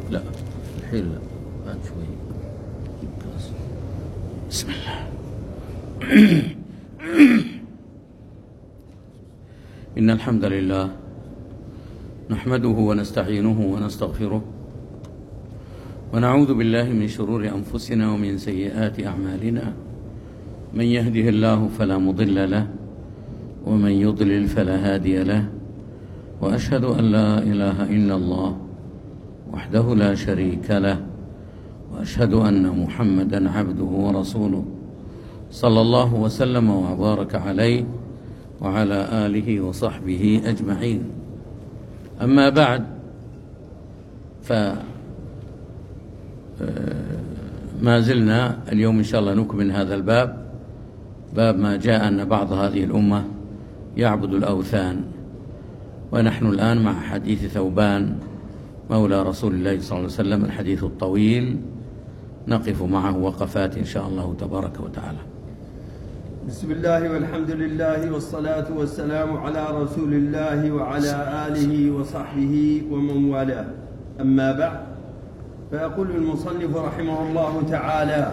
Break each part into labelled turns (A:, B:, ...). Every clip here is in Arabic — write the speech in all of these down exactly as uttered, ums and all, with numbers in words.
A: لا الحين لا، بعد شوي. بسم الله. إن الحمد لله نحمده ونستعينه ونستغفره ونعوذ بالله من شرور أنفسنا ومن سيئات أعمالنا. من يهده الله فلا مضل له ومن يضلل فلا هادي له، وأشهد أن لا إله إلا الله وحده لا شريك له، وأشهد أن محمدًا عبده ورسوله صلى الله وسلم وبارك عليه وعلى آله وصحبه أجمعين. أما بعد، فما زلنا اليوم إن شاء الله نكمل هذا الباب، باب ما جاء أن بعض هذه الأمة يعبد الأوثان. ونحن الآن مع حديث ثوبان مولى رسول الله صلى الله عليه وسلم، الحديث الطويل نقف معه وقفات إن شاء الله تبارك وتعالى.
B: بسم الله والحمد لله والصلاة والسلام على رسول الله وعلى آله وصحبه ومن والاه. أما بعد، فيقول المصنف رحمه الله تعالى: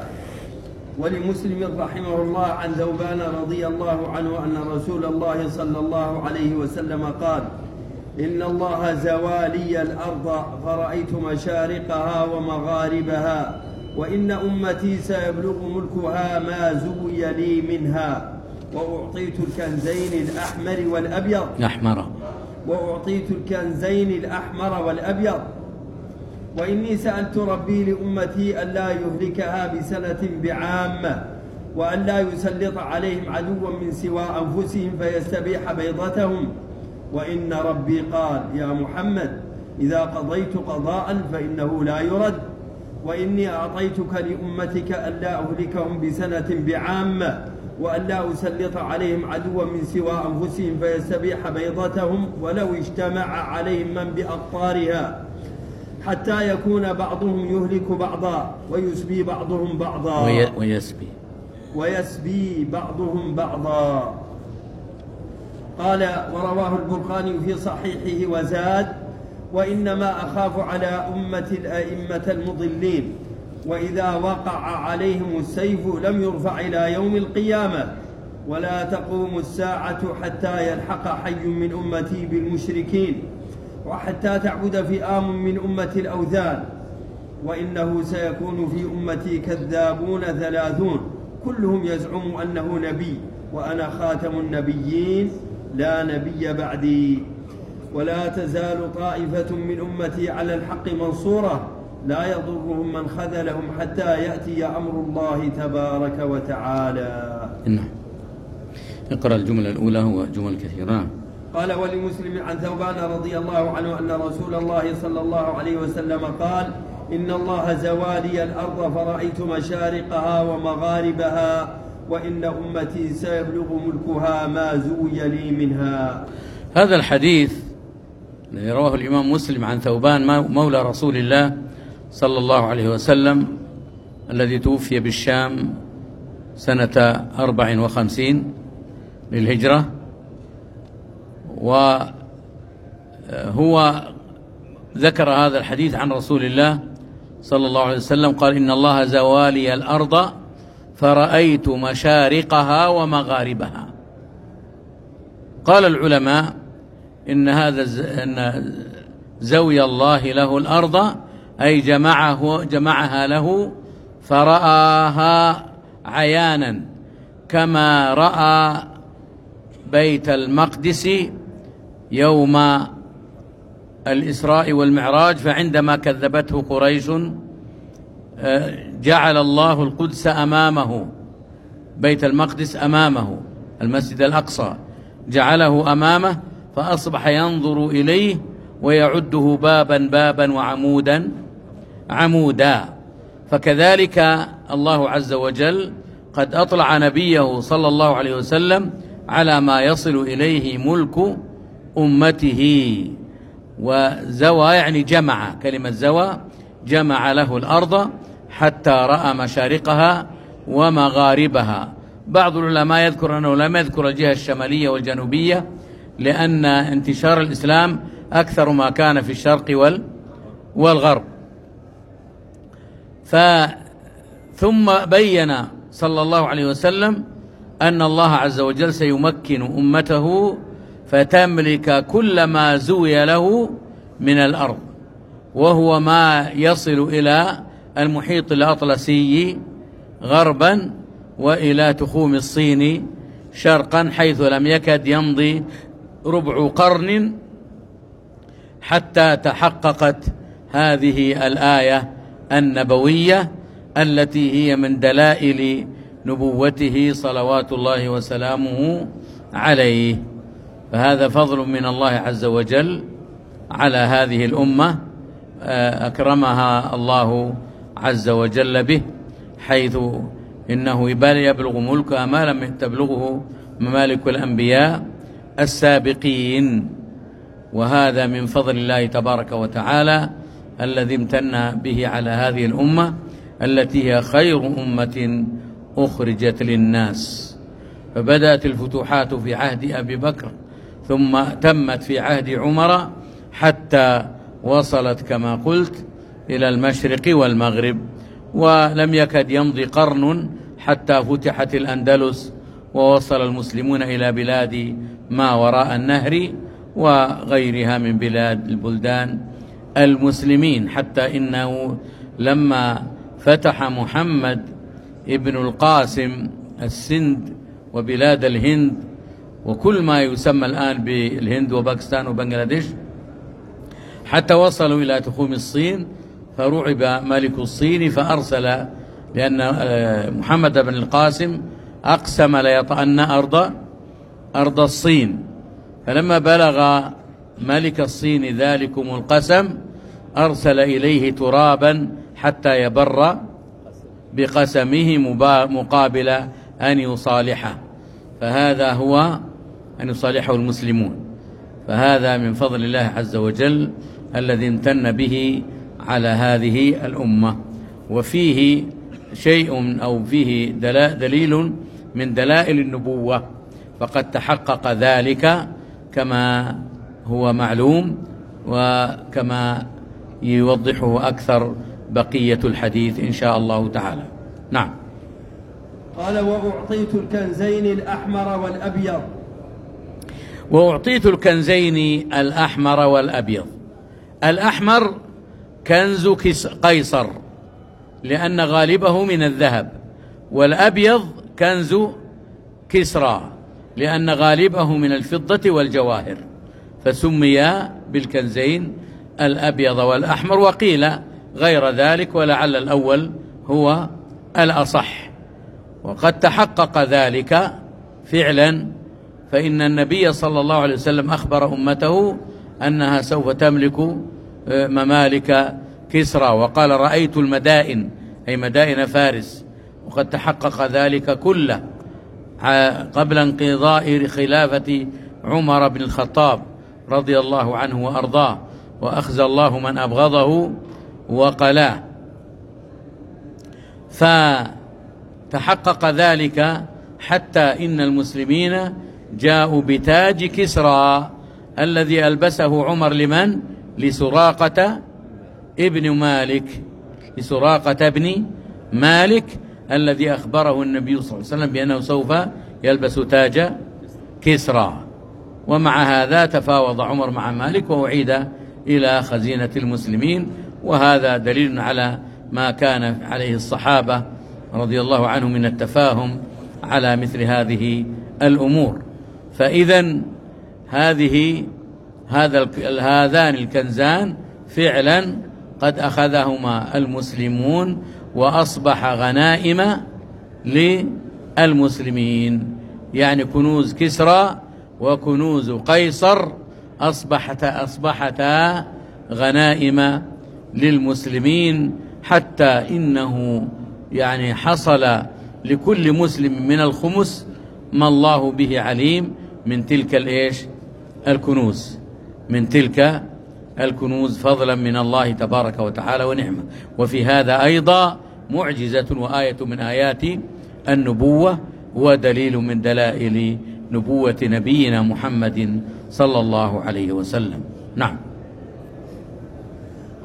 B: ولمسلم رحمه الله عن ثوبان رضي الله عنه أن رسول الله صلى الله عليه وسلم قال: إن الله زوى لي الأرض فرأيت مشارقها ومغاربها، وإن أمتي سيبلغ ملكها ما زوي لي منها، وأعطيت الكنزين الأحمر والأبيض
A: الأحمر
B: وأعطيت الكنزين الأحمر والأبيض وإني سألت ربي لأمتي ألا يهلكها بسنة بعامة، وأن لا يسلط عليهم عدوا من سوى أنفسهم فيستبيح بيضتهم. وإن ربي قال: يا محمد، إذا قضيت قضاء فإنه لا يرد، وإني أعطيتك لأمتك ألا أهلكهم بسنة بعامة، وأن لا أسلط عليهم عدوا من سوى أنفسهم فيستبيح بيضتهم، ولو اجتمع عليهم من بأقطارها، حتى يكون بعضهم يهلك بعضا ويسبي بعضهم بعضا
A: ويسبي
B: ويسبي بعضهم بعضا. قال: ورواه البرقاني في صحيحه وزاد: وإنما أخاف على أمة الأئمة المضلين، وإذا وقع عليهم السيف لم يرفع إلى يوم القيامة، ولا تقوم الساعة حتى يلحق حي من أمتي بالمشركين، وحتى تعبد فئام من أمة الأوثان، وإنه سيكون في أمتي كذابون ثلاثون كلهم يزعم أنه نبي، وأنا خاتم النبيين لا نبي بعدي، ولا تزال طائفة من أمتي على الحق منصورة، لا يضرهم من خذلهم حتى يأتي أمر الله تبارك وتعالى.
A: نعم. اقرأ الجملة الأولى، هو جمل كثيرة.
B: قال: ولمسلم عن ثوبان رضي الله عنه أن رسول الله صلى الله عليه وسلم قال: إن الله زوى لي الأرض فرأيت مشارقها ومغاربها، وإن أمتي سيبلغ ملكها ما زوي لي منها.
A: هذا الحديث الذي رواه الإمام مسلم عن ثوبان مولى رسول الله صلى الله عليه وسلم، الذي توفي بالشام سنة أربع وخمسين للهجرة، وهو ذكر هذا الحديث عن رسول الله صلى الله عليه وسلم قال: إن الله زوى لي الأرض فرأيت مشارقها ومغاربها. قال العلماء إن هذا إن زوي الله له الأرض أي جمعه جمعها له فرآها عيانا، كما رأى بيت المقدس يوم الإسراء والمعراج، فعندما كذبته قريش جعل الله القدس أمامه، بيت المقدس أمامه، المسجد الأقصى جعله أمامه، فأصبح ينظر إليه ويعده بابا بابا وعمودا عمودا. فكذلك الله عز وجل قد أطلع نبيه صلى الله عليه وسلم على ما يصل إليه ملك أمته. وزوى يعني جمع، كلمة زوى جمع له الأرض حتى رأى مشارقها ومغاربها. بعض العلماء يذكر أنه لم يذكر الجهة الشمالية والجنوبية، لأن انتشار الإسلام أكثر ما كان في الشرق والغرب، ثم بين صلى الله عليه وسلم أن الله عز وجل سيمكن أمته فتملك كل ما زوي له من الأرض، وهو ما يصل إلى المحيط الأطلسي غربا وإلى تخوم الصين شرقا، حيث لم يكد يمضي ربع قرن حتى تحققت هذه الآية النبوية التي هي من دلائل نبوته صلوات الله وسلامه عليه. فهذا فضل من الله عز وجل على هذه الأمة أكرمها الله عز وجل به، حيث إنه يبلغ ملكها ما لم تبلغه ممالك الأنبياء السابقين، وهذا من فضل الله تبارك وتعالى الذي امتن به على هذه الأمة التي هي خير أمة أخرجت للناس. فبدأت الفتوحات في عهد أبي بكر، ثم تمت في عهد عمر، حتى وصلت كما قلت إلى المشرق والمغرب، ولم يكد يمضي قرن حتى فتحت الأندلس ووصل المسلمون إلى بلاد ما وراء النهر وغيرها من بلاد البلدان المسلمين، حتى إنه لما فتح محمد ابن القاسم السند وبلاد الهند وكل ما يسمى الآن بالهند وباكستان وبنغلاديش، حتى وصلوا إلى تخوم الصين، فرعب ملك الصين فأرسل، لأن محمد بن القاسم أقسم ليطأن أرض أرض الصين، فلما بلغ ملك الصين ذلكم القسم أرسل إليه ترابا حتى يبر بقسمه مقابل أن يصالحه، فهذا هو أن يصالحه المسلمون. فهذا من فضل الله عز وجل الذي امتن به على هذه الأمة. وفيه شيء أو فيه دليل من دلائل النبوة، فقد تحقق ذلك كما هو معلوم وكما يوضحه أكثر بقية الحديث إن شاء الله تعالى. نعم.
B: قال: وأعطيت الكنزين الأحمر والأبيض.
A: وأعطيت الكنزين الأحمر والأبيض. الأحمر كنز قيصر لأن غالبه من الذهب، والأبيض كنز كسرى لأن غالبه من الفضة والجواهر، فسميا بالكنزين الأبيض والأحمر، وقيل غير ذلك، ولعل الأول هو الأصح. وقد تحقق ذلك فعلا، فإن النبي صلى الله عليه وسلم أخبر أمته أنها سوف تملك ممالك كسرى، وقال: رأيت المدائن، أي مدائن فارس، وقد تحقق ذلك كله قبل انقضاء خلافة عمر بن الخطاب رضي الله عنه وأرضاه، وأخزى الله من أبغضه وقلاه. فتحقق ذلك حتى إن المسلمين جاءوا بتاج كسرى الذي ألبسه عمر لمن؟ لسراقة ابن مالك، لسراقة ابن مالك الذي أخبره النبي صلى الله عليه وسلم بأنه سوف يلبس تاج كسرى. ومع هذا تفاوض عمر مع مالك وأعيد إلى خزينة المسلمين، وهذا دليل على ما كان عليه الصحابة رضي الله عنهم من التفاهم على مثل هذه الأمور. فإذا هذه هذا هذان الكنزان فعلا قد أخذهما المسلمون، وأصبح غنائم للمسلمين، يعني كنوز كسرى وكنوز قيصر أصبحت أصبحتا غنائم للمسلمين، حتى إنه يعني حصل لكل مسلم من الخمس ما الله به عليم من تلك الإيش الكنوز، من تلك الكنوز، فضلا من الله تبارك وتعالى ونعمة. وفي هذا أيضا معجزة وآية من آيات النبوة، ودليل من دلائل نبوة نبينا محمد صلى الله عليه وسلم. نعم.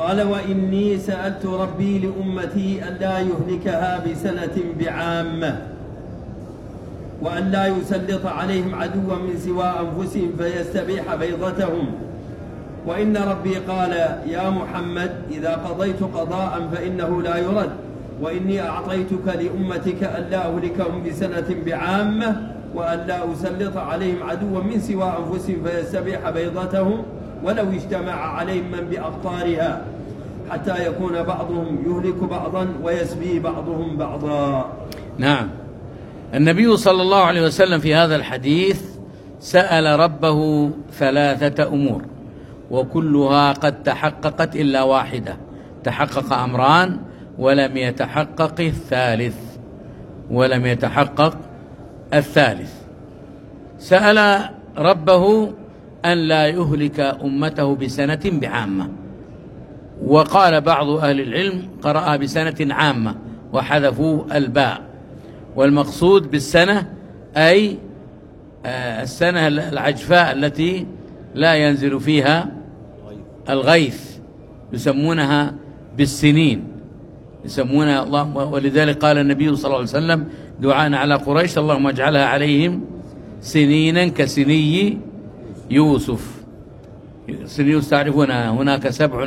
B: قال وإني سألت ربي لأمتي أن لا يهلكها بسنة بعامة، وأن لا يسلط عليهم عدوا من سوى أنفسهم فيستبيح بيضتهم. وإن ربي قال يا محمد إذا قضيت قضاء فإنه لا يرد، وإني أعطيتك لأمتك أن لا أهلكهم بسنة بعامة، وأن لا أسلط عليهم عدوا من سوى أنفسهم فيستبيح بيضتهم، ولو اجتمع عليهم من بأقطارها حتى يكون بعضهم يهلك بعضا ويسبي بعضهم بعضا.
A: نعم. النبي صلى الله عليه وسلم في هذا الحديث سأل ربه ثلاثة أمور، وكلها قد تحققت إلا واحدة، تحقق أمران ولم يتحقق الثالث ولم يتحقق الثالث سأل ربه أن لا يهلك أمته بسنة بعامة، وقال بعض أهل العلم قرأ بسنة عامة وحذفوا الباء، والمقصود بالسنة أي السنة العجفاء التي لا ينزل فيها الغيث، يسمونها بالسنين، يسمونها الله. ولذلك قال النبي صلى الله عليه وسلم دعاء على قريش اللهم اجعلها عليهم سنينا كسني يوسف. سني يوسف تعرفون هناك سبع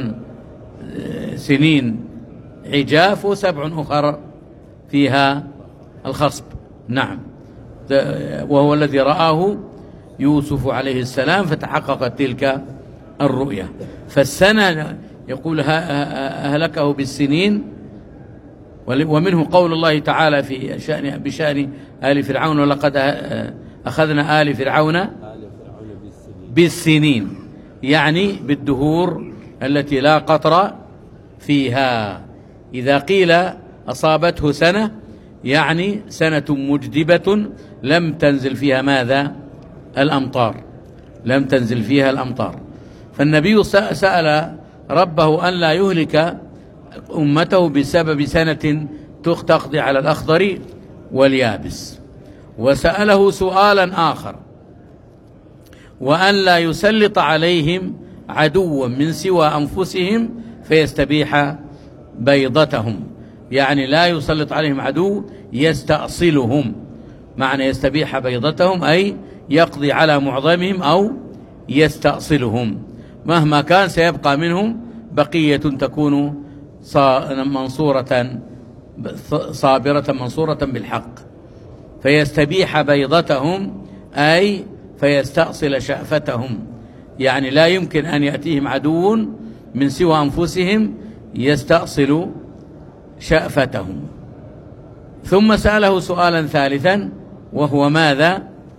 A: سنين عجاف وسبع أخر فيها الخصب. نعم، وهو الذي رآه يوسف عليه السلام فتحققت تلك الرؤيا. فالسنة يقول أهلكه بالسنين، ومنه قول الله تعالى في شأن بشأن آل فرعون ولقد أخذنا آل فرعون بالسنين، يعني بالدهور التي لا قطر فيها. إذا قيل أصابته سنة يعني سنة مجدبة لم تنزل فيها ماذا؟ الأمطار، لم تنزل فيها الأمطار. فالنبي سأل ربه أن لا يهلك أمته بسبب سنة تقضي على الأخضر واليابس. وسأله سؤالا آخر، وأن لا يسلط عليهم عدوا من سوى أنفسهم فيستبيح بيضتهم، يعني لا يسلط عليهم عدو يستأصلهم، معنى يستبيح بيضتهم أي يقضي على معظمهم أو يستأصلهم، مهما كان سيبقى منهم بقية تكون منصورة صابرة منصورة بالحق. فيستبيح بيضتهم أي فيستأصل شأفتهم، يعني لا يمكن أن يأتيهم عدو من سوى أنفسهم يستأصل شأفتهم. ثم سأله سؤالا ثالثا وهو ماذا؟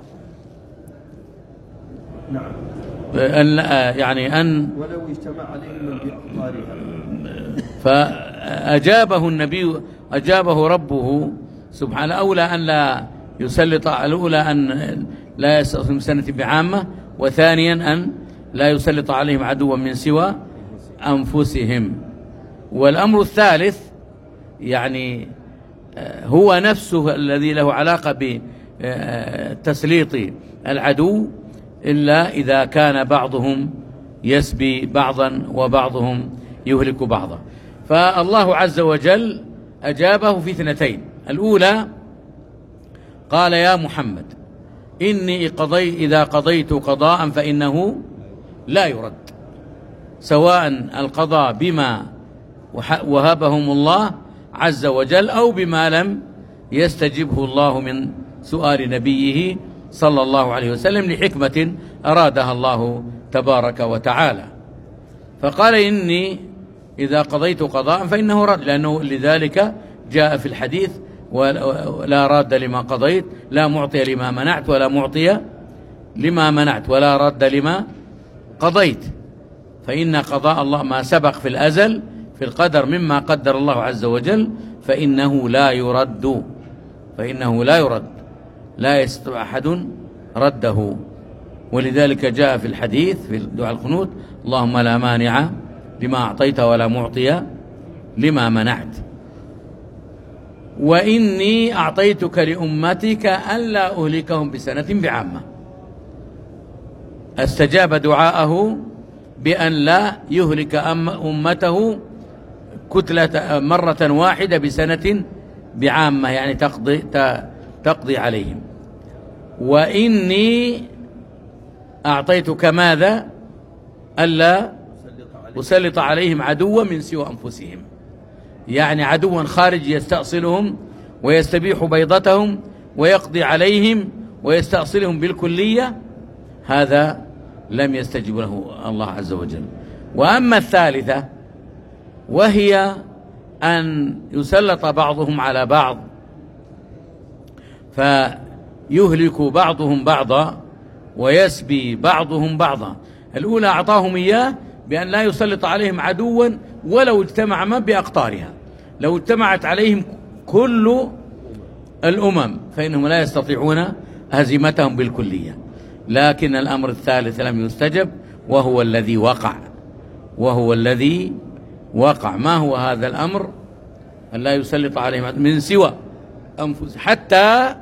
B: نعم.
A: أن يعني أن
B: ولو اجتمع عليهم من بأقطارها.
A: فأجابه النبي أجابه ربه سبحانه أولى أن لا يسلط، الأولى أن لا يستأصل سنة بعامة، وثانيا أن لا يسلط عليهم عدوا من سوى أنفسهم. والأمر الثالث يعني هو نفسه الذي له علاقة بتسليط العدو، إلا إذا كان بعضهم يسبي بعضا وبعضهم يهلك بعضا. فالله عز وجل أجابه في اثنتين. الأولى قال يا محمد إني قضي إذا قضيت قضاء فإنه لا يرد، سواء القضاء بما وهبهم الله عز وجل أو بما لم يستجبه الله من سؤال نبيه صلى الله عليه وسلم لحكمة أرادها الله تبارك وتعالى. فقال إني إذا قضيت قضاء فإنه رد، لأنه لذلك جاء في الحديث ولا راد لما قضيت، لا معطي لما منعت ولا معطي لما منعت ولا رد لما قضيت. فإن قضاء الله ما سبق في الأزل في القدر مما قدر الله عز وجل فإنه لا يرد، فإنه لا يرد، لا يستطيع أحد رده. ولذلك جاء في الحديث في دعاء القنوت اللهم لا مانع لما أعطيت ولا معطي لما منعت. وإني أعطيتك لأمتك ألا أهلكهم بسنة بعامة. استجاب دعاءه بأن لا يهلك أمته كتلة مرة واحدة بسنة بعامة، يعني تقضي, تقضي عليهم. وإني أعطيتك ماذا؟ ألا أسلط عليهم عدوا من سوى أنفسهم، يعني عدوا خارج يستأصلهم ويستبيح بيضتهم ويقضي عليهم ويستأصلهم بالكلية، هذا لم يستجب له الله عز وجل. وأما الثالثة وهي أن يسلط بعضهم على بعض فيهلك بعضهم بعضا ويسبي بعضهم بعضا، الأولى أعطاهم إياه بأن لا يسلط عليهم عدوا ولو اجتمع ما بأقطارها، لو اجتمعت عليهم كل الأمم فإنهم لا يستطيعون هزيمتهم بالكلية. لكن الأمر الثالث لم يستجب، وهو الذي وقع وهو الذي وقع ما هو هذا الأمر؟ أن لا يسلط عليهم من سوى أنفسهم حتى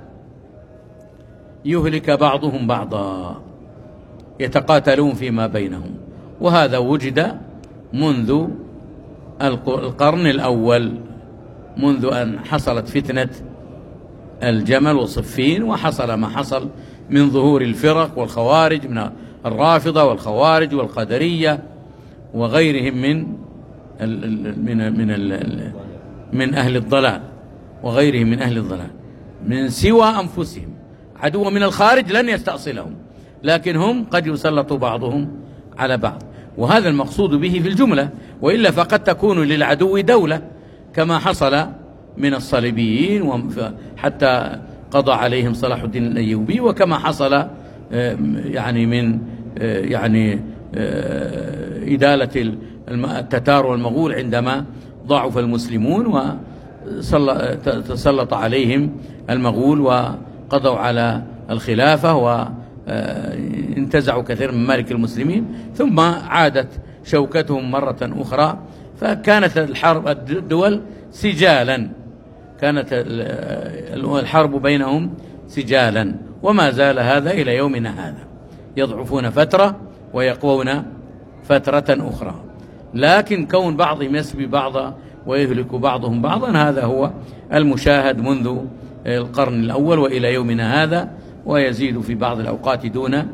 A: يهلك بعضهم بعضا، يتقاتلون فيما بينهم. وهذا وجد منذ القرن الأول، منذ أن حصلت فتنة الجمل وصفين، وحصل ما حصل من ظهور الفرق والخوارج من الرافضة والخوارج والقدرية وغيرهم من من من من أهل الضلال وغيرهم من أهل الضلال من سوى أنفسهم. عدو من الخارج لن يستأصلهم، لكن هم قد يسلط بعضهم على بعض، وهذا المقصود به في الجملة، وإلا فقد تكون للعدو دولة كما حصل من الصليبيين حتى قضى عليهم صلاح الدين الأيوبي، وكما حصل يعني من يعني إدالة التتار والمغول عندما ضعف المسلمون وتسلط عليهم المغول وقضوا على الخلافة وانتزعوا كثير من مالك المسلمين، ثم عادت شوكتهم مرة أخرى، فكانت الحرب الدول سجالا، كانت الحرب بينهم سجالا، وما زال هذا إلى يومنا هذا، يضعفون فترة ويقوون فترة أخرى. لكن كون بعضهم يسبي بعضا ويهلك بعضهم بعضا هذا هو المشاهد منذ القرن الأول وإلى يومنا هذا، ويزيد في بعض الأوقات دون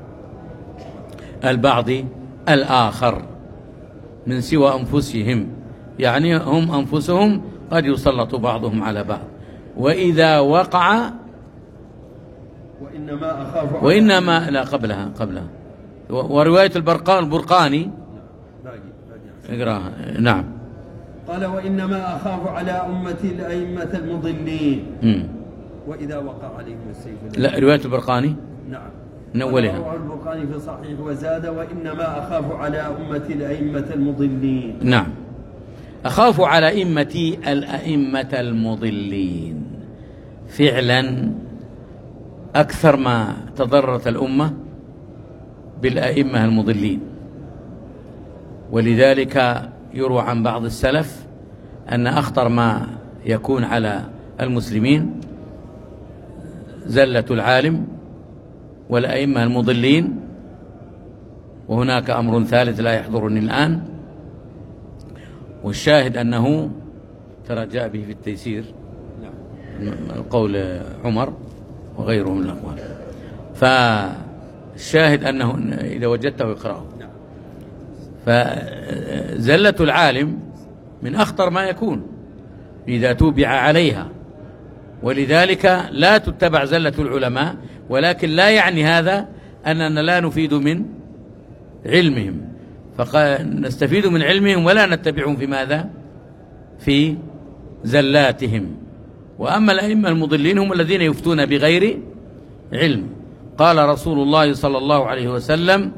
A: البعض الآخر من سوى أنفسهم، يعني هم أنفسهم قد يسلط بعضهم على بعض. وإذا وقع
B: وإنما أخاف
A: وإنما لا قبلها قبلها ورواية البرقان البرقاني اقراها. نعم.
B: قال وإنما أخاف على أمتي الأئمة المضلين م. وإذا وقع عليهم السيف.
A: لا رواية البرقاني
B: نعم
A: من أولها.
B: رواه البرقاني في صحيح وزاد وإنما أخاف على أمتي الأئمة المضلين.
A: نعم، أخاف على أمتي الأئمة المضلين. فعلا أكثر ما تضررت الأمة بالأئمة المضلين، ولذلك يروى عن بعض السلف أن أخطر ما يكون على المسلمين زلة العالم والأئمة المضلين. وهناك أمر ثالث لا يحضرني الآن، والشاهد أنه ترى جاء به في التيسير القول عمر وغيره من الأقوال، فالشاهد أنه إذا وجدته اقرأه. فزلة العالم من أخطر ما يكون إذا توبع عليها، ولذلك لا تتبع زلة العلماء، ولكن لا يعني هذا أننا لا نفيد من علمهم، فنستفيد من علمهم ولا نتبعهم في ماذا؟ في زلاتهم. وأما الأئمة المضلين هم الذين يفتون بغير علم. قال رسول الله صلى الله عليه وسلم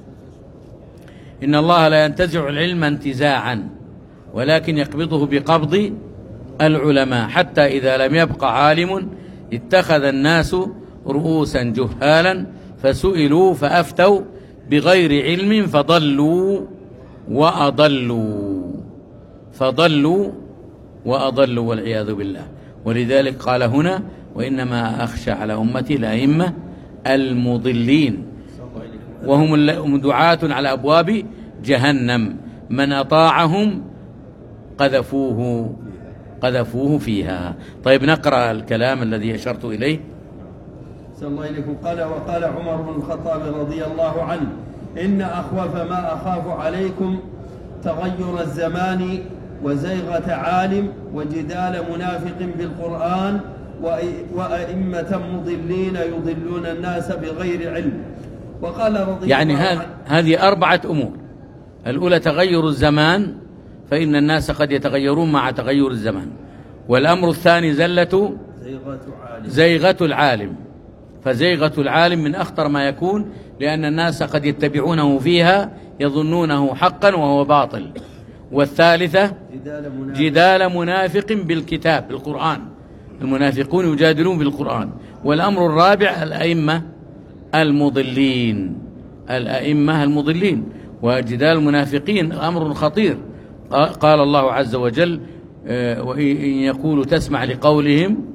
A: إن الله لا ينتزع العلم انتزاعا ولكن يقبضه بقبض العلماء، حتى إذا لم يبق عالم اتخذ الناس رؤوسا جهالا فسئلوا فأفتوا بغير علم فضلوا وأضلوا فضلوا وأضلوا والعياذ بالله. ولذلك قال هنا وإنما أخشى على أمتي الأئمة المضلين. وهم دعاة على أبواب جهنم، من أطاعهم قذفوه قذفوه فيها. طيب نقرأ الكلام الذي أشرت إليه.
B: صلى الله عليكم. قال وقال عمر بن الخطاب رضي الله عنه: إن أخوف ما أخاف عليكم تغير الزمان وزيغة عالم وجدال منافق بالقرآن وأئمة مضلين يضلون الناس بغير علم. وقال رضي
A: يعني
B: الله
A: هذه
B: عنه
A: هذه أربعة أمور. الأولى تغير الزمان، فإن الناس قد يتغيرون مع تغير الزمان. والأمر الثاني زلة
B: زيغة عالم
A: زيغة العالم، فزيغة العالم من أخطر ما يكون، لأن الناس قد يتبعونه فيها يظنونه حقا وهو باطل. والثالثة
B: جدال منافق,
A: جدال منافق بالكتاب بالقرآن، المنافقون يجادلون بالقرآن. والأمر الرابع الأئمة المضلين الأئمة المضلين وجدال المنافقين أمر خطير. قال الله عز وجل: وإن يقولوا تسمع لقولهم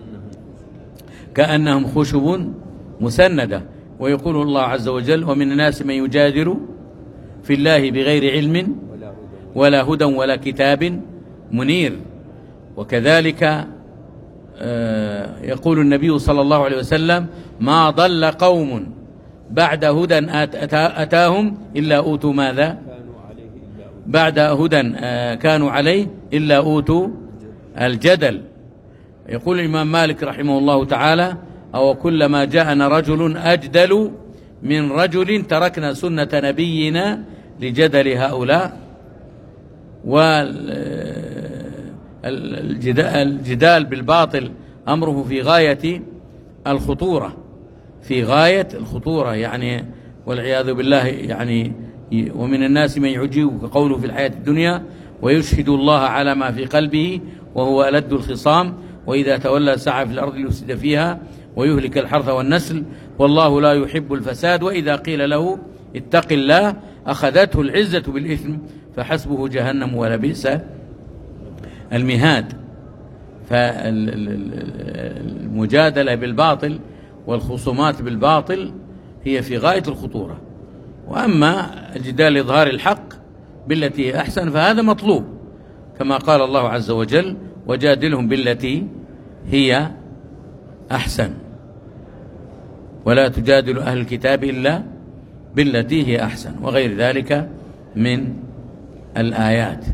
A: كأنهم خشب مسندة. ويقول الله عز وجل: ومن الناس من يجادل في الله بغير علم ولا هدى ولا كتاب منير. وكذلك يقول النبي صلى الله عليه وسلم: ما ضل قوم بعد هدى أتاهم إلا أوتوا ماذا؟ بعد هدى كانوا عليه إلا أوتوا الجدل. يقول الإمام مالك رحمه الله تعالى: أو كلما جاءنا رجل أجدل من رجل تركنا سنة نبينا لجدل هؤلاء. والجدال بالباطل أمره في غاية الخطورة في غاية الخطورة يعني والعياذ بالله. يعني ومن الناس من يعجبك قوله في الحياة الدنيا ويشهد الله على ما في قلبه وهو ألد الخصام، وإذا تولى سعى في الأرض ليفسد فيها ويهلك الحرث والنسل والله لا يحب الفساد. وإذا قيل له اتق الله أخذته العزة بالإثم فحسبه جهنم ولبئس المهاد. فالمجادلة بالباطل والخصومات بالباطل هي في غاية الخطورة. وأما الجدال لإظهار الحق بالتي هي أحسن فهذا مطلوب، كما قال الله عز وجل: وجادلهم بالتي هي أحسن ولا تجادل أهل الكتاب إلا بالتي هي أحسن، وغير ذلك من الآيات.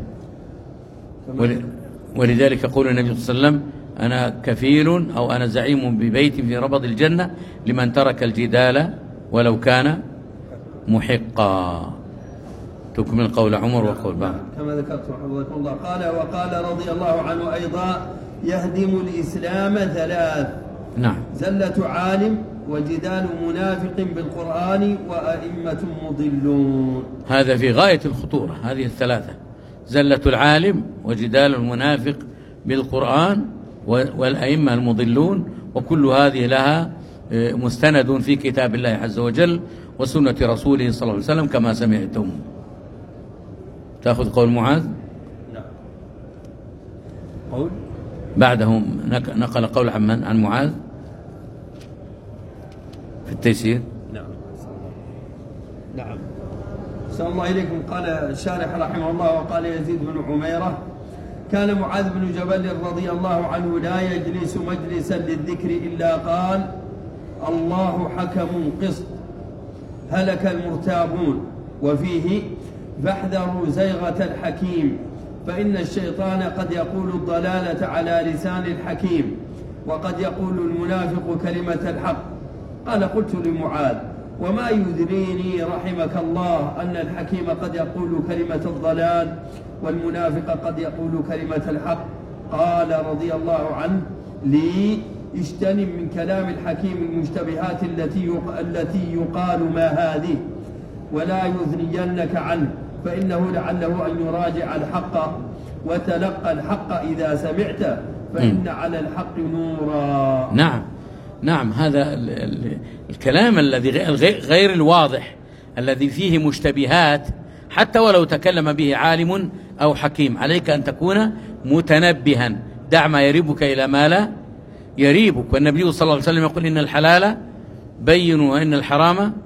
A: ولذلك يقول النبي صلى الله عليه وسلم: أنا كفيل أو أنا زعيم ببيت في ربض الجنة لمن ترك الجدال ولو كان محقا. تكمل قول عمر وقول بعض
B: كما ذكرت حفظكم الله. قال وقال رضي الله عنه أيضا: يهدم الإسلام ثلاث:
A: نعم،
B: زلة عالم وجدال منافق بالقرآن وأئمة مضلون.
A: هذا في غاية الخطورة، هذه الثلاثة: زلة العالم وجدال المنافق بالقرآن والأئمة المضلون. وكل هذه لها مستند في كتاب الله عز وجل وسنة رسوله صلى الله عليه وسلم كما سمعتم. تأخذ قول معاذ؟
B: نعم. قول
A: بعدهم نقل قول عن عن معاذ في التيسير.
B: نعم. نعم. صلى الله إليكم. قال الشارح رحمه الله: وقال يزيد بن عميرة: كان معاذ بن جبل رضي الله عنه لا يجلس مجلسا للذكر إلا قال: الله حكم قسط هلك المرتابون. وفيه: فاحذروا زيغة الحكيم فإن الشيطان قد يقول الضلالة على لسان الحكيم وقد يقول المنافق كلمة الحق. قال: قلت لمعاذ: وما يدريني رحمك الله أن الحكيم قد يقول كلمة الضلال والمنافق قد يقول كلمة الحق؟ قال رضي الله عنه: لي اجتنب من كلام الحكيم المشتبهات التي التي يقال ما هذه ولا يثنينك عنه، فإنه لعله أن يراجع الحق وتلقى الحق إذا سمعت، فإن على الحق نورا.
A: نعم نعم، هذا الكلام الذي غير الواضح الذي فيه مشتبهات حتى ولو تكلم به عالم أو حكيم عليك أن تكون متنبها. دع ما يريبك إلى ما لا يريبك. والنبي صلى الله عليه وسلم يقول: إن الحلال بين وإن الحرام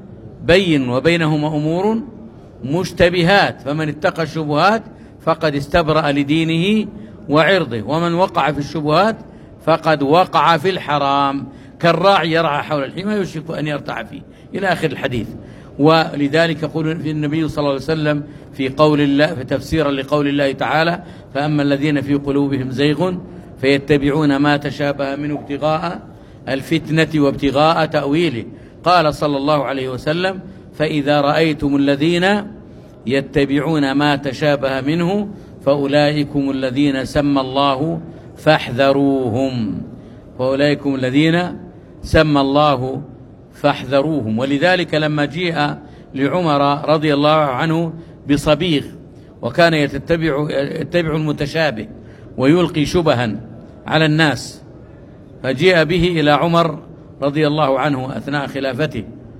A: بين وبينهما أمور مشتبهات، فمن اتقى الشبهات فقد استبرأ لدينه وعرضه، ومن وقع في الشبهات فقد وقع في الحرام، كالراعي يرعى حول الحمى يوشك أن يرتع فيه، إلى آخر الحديث. ولذلك يقول في النبي صلى الله عليه وسلم في قول الله، في تفسيرا لقول الله تعالى: فأما الذين في قلوبهم زيغ فيتبعون ما تشابه منه ابتغاء الفتنة وابتغاء تأويله، قال صلى الله عليه وسلم: فإذا رأيتم الذين يتبعون ما تشابه منه فأولئكم الذين سمى الله فاحذروهم، فأولئكم الذين سمى الله فاحذروهم. ولذلك لما جيء لعمر رضي الله عنه بصبيغ وكان يتبع, يتبع المتشابه ويلقي شبها على الناس، فجيء به إلى عمر رضي الله عنه أثناء خلافته،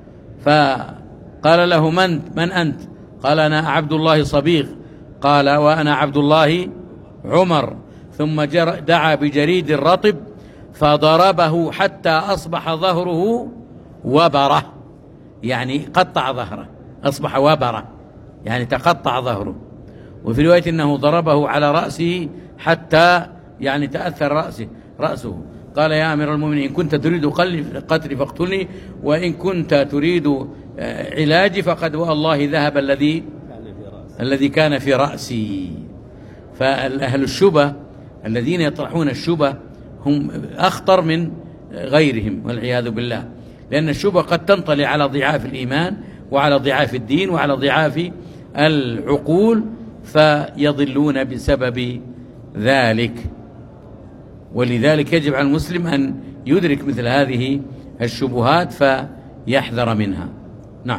A: فقال له: من, من أنت؟ قال: أنا عبد الله صبيغ. قال: وأنا عبد الله عمر. ثم دعا بجريد رطب فضربه حتى أصبح ظهره وبرة، يعني قطع ظهره، أصبح وبرة يعني تقطع ظهره. وفي رواية أنه ضربه على رأسه حتى يعني تأثر رأسه رأسه قال: يا أمير المؤمنين، إن كنت تريد قتلي فاقتلني، وإن كنت تريد علاجي فقد والله ذهب الذي الذي كان في رأسي. فأهل الشبه الذين يطرحون الشبه هم أخطر من غيرهم والعياذ بالله، لأن الشبه قد تنطلي على ضعاف الإيمان وعلى ضعاف الدين وعلى ضعاف العقول فيضلون بسبب ذلك. ولذلك يجب على المسلم أن يدرك مثل هذه الشبهات فيحذر منها. نعم.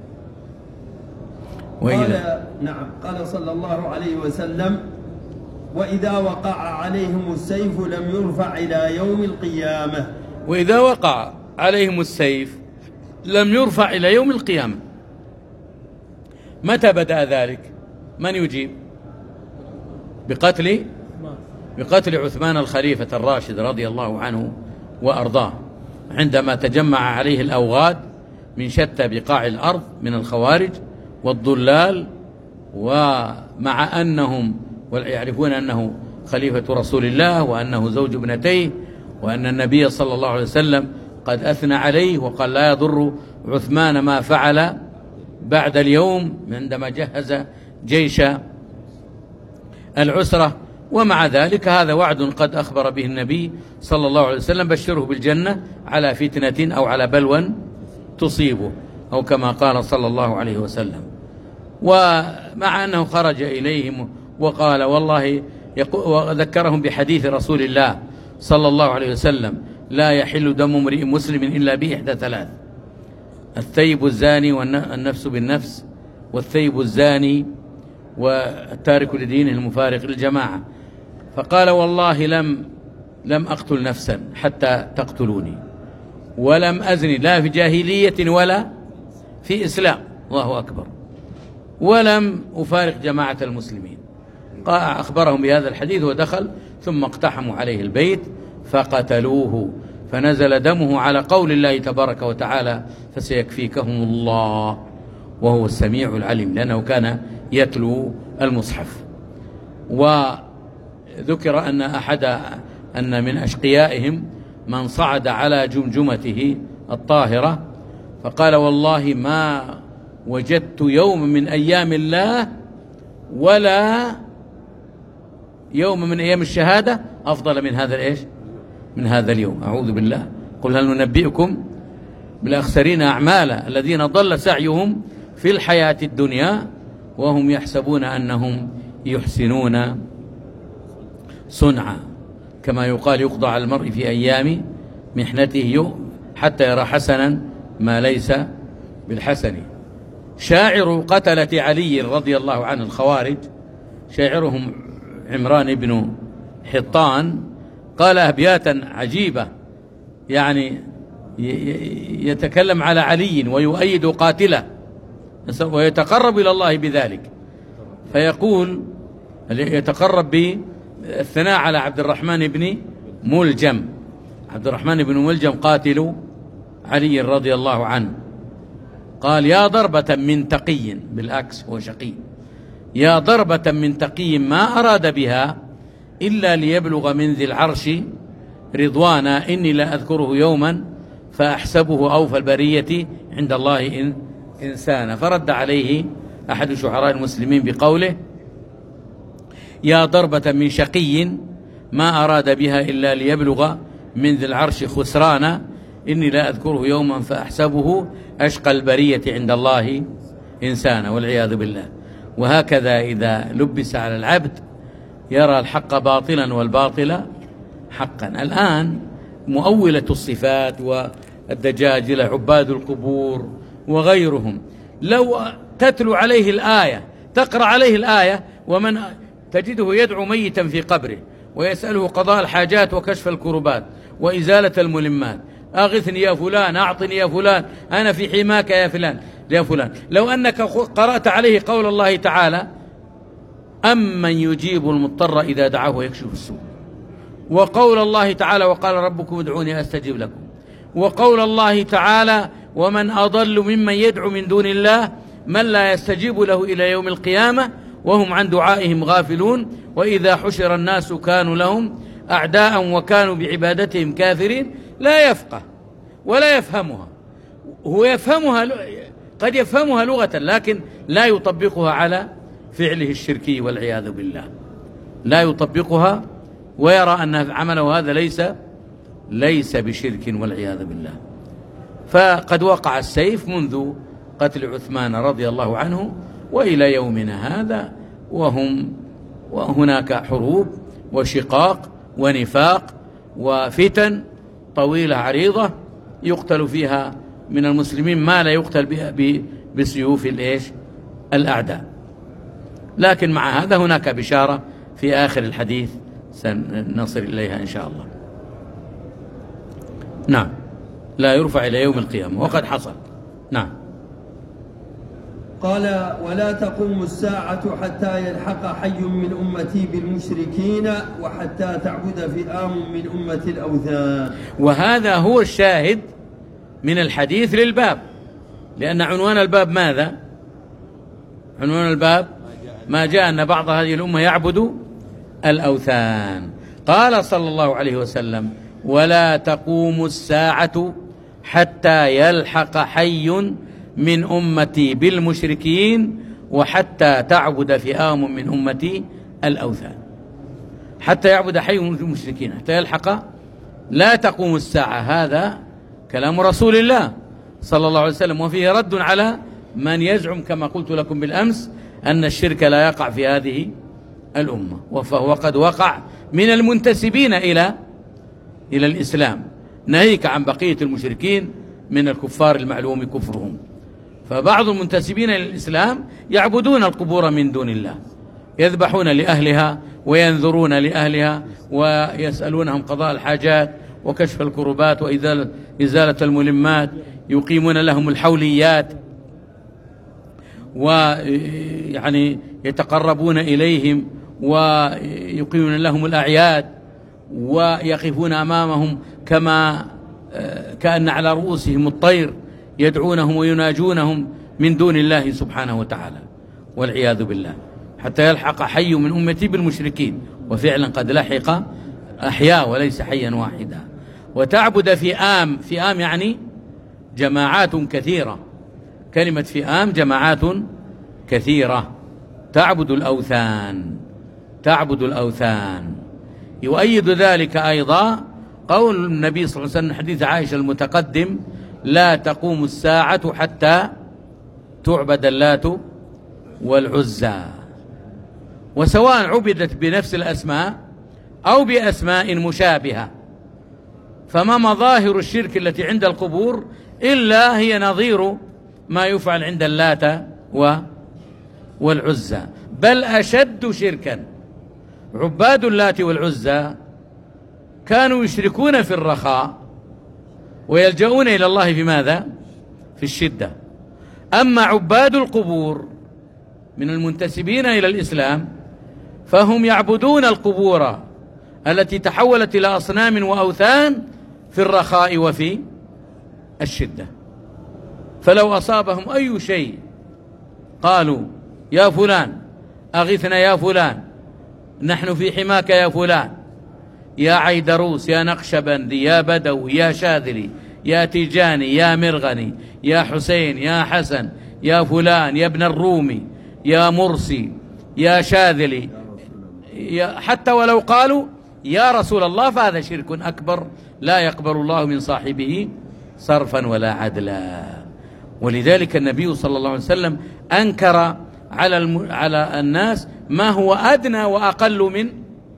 B: قال نعم قال صلى الله عليه وسلم: وإذا وقع عليهم السيف لم يرفع إلى يوم القيامة.
A: وإذا وقع عليهم السيف لم يرفع إلى يوم القيامة. متى بدأ ذلك؟ من يجيب؟ بقتل بقتل عثمان الخليفة الراشد رضي الله عنه وأرضاه، عندما تجمع عليه الأوغاد من شتى بقاع الأرض من الخوارج والضلال، ومع أنهم يعرفون أنه خليفة رسول الله وأنه زوج ابنتيه وأن النبي صلى الله عليه وسلم قد أثنى عليه وقال: لا يضر عثمان ما فعل بعد اليوم، عندما جهز جيش العسرة. ومع ذلك هذا وعد قد أخبر به النبي صلى الله عليه وسلم: بشره بالجنة على فتنة أو على بلوى تصيبه، أو كما قال صلى الله عليه وسلم. ومع أنه خرج إليهم وقال والله وذكرهم بحديث رسول الله صلى الله عليه وسلم: لا يحل دم امرئ مسلم إلا بإحدى ثلاث: الثيب الزاني والنفس بالنفس، والثيب الزاني والتارك لدينه المفارق للجماعة. فقال: والله لم لم أقتل نفسا حتى تقتلوني، ولم أزني لا في جاهلية ولا في إسلام، الله أكبر، ولم أفارق جماعة المسلمين. أخبرهم بهذا الحديث ودخل، ثم اقتحموا عليه البيت فقتلوه، فنزل دمه على قول الله تبارك وتعالى: فسيكفيكهم الله وهو السميع العليم، لأنه كان يتلو المصحف. وذكر أن أحد أن من أشقيائهم من صعد على جمجمته الطاهرة فقال: والله ما وجدت يوم من أيام الله ولا يوم من أيام الشهادة أفضل من هذا الإيش من هذا اليوم. أعوذ بالله. قل هل ننبئكم بالأخسرين أعمالا الذين ضل سعيهم في الحياة الدنيا وهم يحسبون أنهم يحسنون صنعا، كما يقال: يقضى على المرء في أيام محنته حتى يرى حسنا ما ليس بالحسن. شاعر قتلة علي رضي الله عنه الخوارج، شاعرهم عمران بن حطان، قال أبياتا عجيبة، يعني يتكلم على علي ويؤيد قاتله ويتقرب إلى الله بذلك، فيقول يتقرب بالثناء على عبد الرحمن بن ملجم. عبد الرحمن بن ملجم قاتل علي رضي الله عنه، قال يا ضربة من تقي، بالعكس هو شقي، يا ضربة من تقي ما أراد بها إلا ليبلغ من ذي العرش رضوانا، إني لا أذكره يوما فأحسبه أوفى البرية عند الله إن إنسانا. فرد عليه أحد شعراء المسلمين بقوله يا ضربة من شقي ما أراد بها إلا ليبلغ من ذي العرش خسرانا، إني لا أذكره يوما فأحسبه أشقى البرية عند الله إنسانا، والعياذ بالله. وهكذا إذا لبس على العبد يرى الحق باطلا والباطل حقا. الآن مؤولة الصفات والدجاجلة عباد القبور وغيرهم لو تتلو عليه الآية، تقرأ عليه الآية، ومن تجده يدعو ميتا في قبره ويسأله قضاء الحاجات وكشف الكربات وإزالة الملمات، أغثني يا فلان، أعطني يا فلان، أنا في حماك يا فلان يا فلان. لو أنك قرأت عليه قول الله تعالى أمن يجيب المضطر إذا دعاه ويكشف السوء، وقول الله تعالى وقال ربكم ادعوني أستجب لكم، وقول الله تعالى ومن أضل ممن يدعو من دون الله من لا يستجيب له إلى يوم القيامة وهم عن دعائهم غافلون، وإذا حشر الناس كانوا لهم أعداء وكانوا بعبادتهم كافرين، لا يفقه ولا يفهمها. هو يفهمها، قد يفهمها لغة، لكن لا يطبقها على فعله الشركي والعياذ بالله، لا يطبقها ويرى أن عمله هذا ليس ليس بشرك والعياذ بالله. فقد وقع السيف منذ قتل عثمان رضي الله عنه وإلى يومنا هذا، وهم وهناك حروب وشقاق ونفاق وفتن طويلة عريضة يقتل فيها من المسلمين ما لا يقتل بسيوف الإيش الأعداء. لكن مع هذا هناك بشارة في آخر الحديث سنصل إليها إن شاء الله. نعم، لا يرفع إلى يوم القيامة، وقد حصل. نعم.
B: قال ولا تقوم الساعة حتى يلحق حي من أمتي بالمشركين وحتى تعبد فئام من أمة الأوثان.
A: وهذا هو الشاهد من الحديث للباب، لأن عنوان الباب ماذا؟ عنوان الباب ما جاء أن بعض هذه الأمة يعبد الأوثان. قال صلى الله عليه وسلم ولا تقوم الساعة حتى يلحق حي من أمتي بالمشركين وحتى تعبد فئام من أمتي الأوثان. حتى يعبد حي من المشركين حتى يلحق، لا تقوم الساعة، هذا كلام رسول الله صلى الله عليه وسلم، وفيه رد على من يزعم كما قلت لكم بالأمس أن الشرك لا يقع في هذه الأمة، فهو قد وقع من المنتسبين إلى إلى الإسلام، ناهيك عن بقية المشركين من الكفار المعلوم كفرهم. فبعض المنتسبين إلى الإسلام يعبدون القبور من دون الله، يذبحون لأهلها وينذرون لأهلها ويسألونهم قضاء الحاجات وكشف الكربات وإزالة الملمات، يقيمون لهم الحوليات ويعني يتقربون إليهم ويقيمون لهم الأعياد ويقفون أمامهم كما كأن على رؤوسهم الطير، يدعونهم ويناجونهم من دون الله سبحانه وتعالى والعياذ بالله، حتى يلحق حي من أمتي بالمشركين. وفعلا قد لحق أحياء وليس حيا واحدا. وتعبد فئام، فئام يعني جماعات كثيرة، كلمة فئام جماعات كثيرة، تعبد الأوثان، تعبد الأوثان. يؤيد ذلك أيضا قول النبي صلى الله عليه وسلم حديث عائشة المتقدم لا تقوم الساعة حتى تعبد اللات والعزى. وسواء عبدت بنفس الأسماء أو بأسماء مشابهة، فما مظاهر الشرك التي عند القبور إلا هي نظير ما يفعل عند اللات والعزى، بل أشد شركا. عباد اللات والعزى كانوا يشركون في الرخاء ويلجؤون إلى الله في ماذا؟ في الشدة. أما عباد القبور من المنتسبين إلى الإسلام فهم يعبدون القبور التي تحولت إلى أصنام وأوثان في الرخاء وفي الشدة. فلو أصابهم أي شيء قالوا يا فلان أغثنا يا فلان، نحن في حماك يا فلان، يا عيدروس يا نقشبندي يا بدوي يا شاذلي يا تيجاني يا مرغني يا حسين يا حسن يا فلان يا ابن الرومي يا مرسي يا شاذلي، يا حتى ولو قالوا يا رسول الله فهذا شرك أكبر لا يقبل الله من صاحبه صرفا ولا عدلا. ولذلك النبي صلى الله عليه وسلم أنكر على الم... على الناس ما هو أدنى وأقل من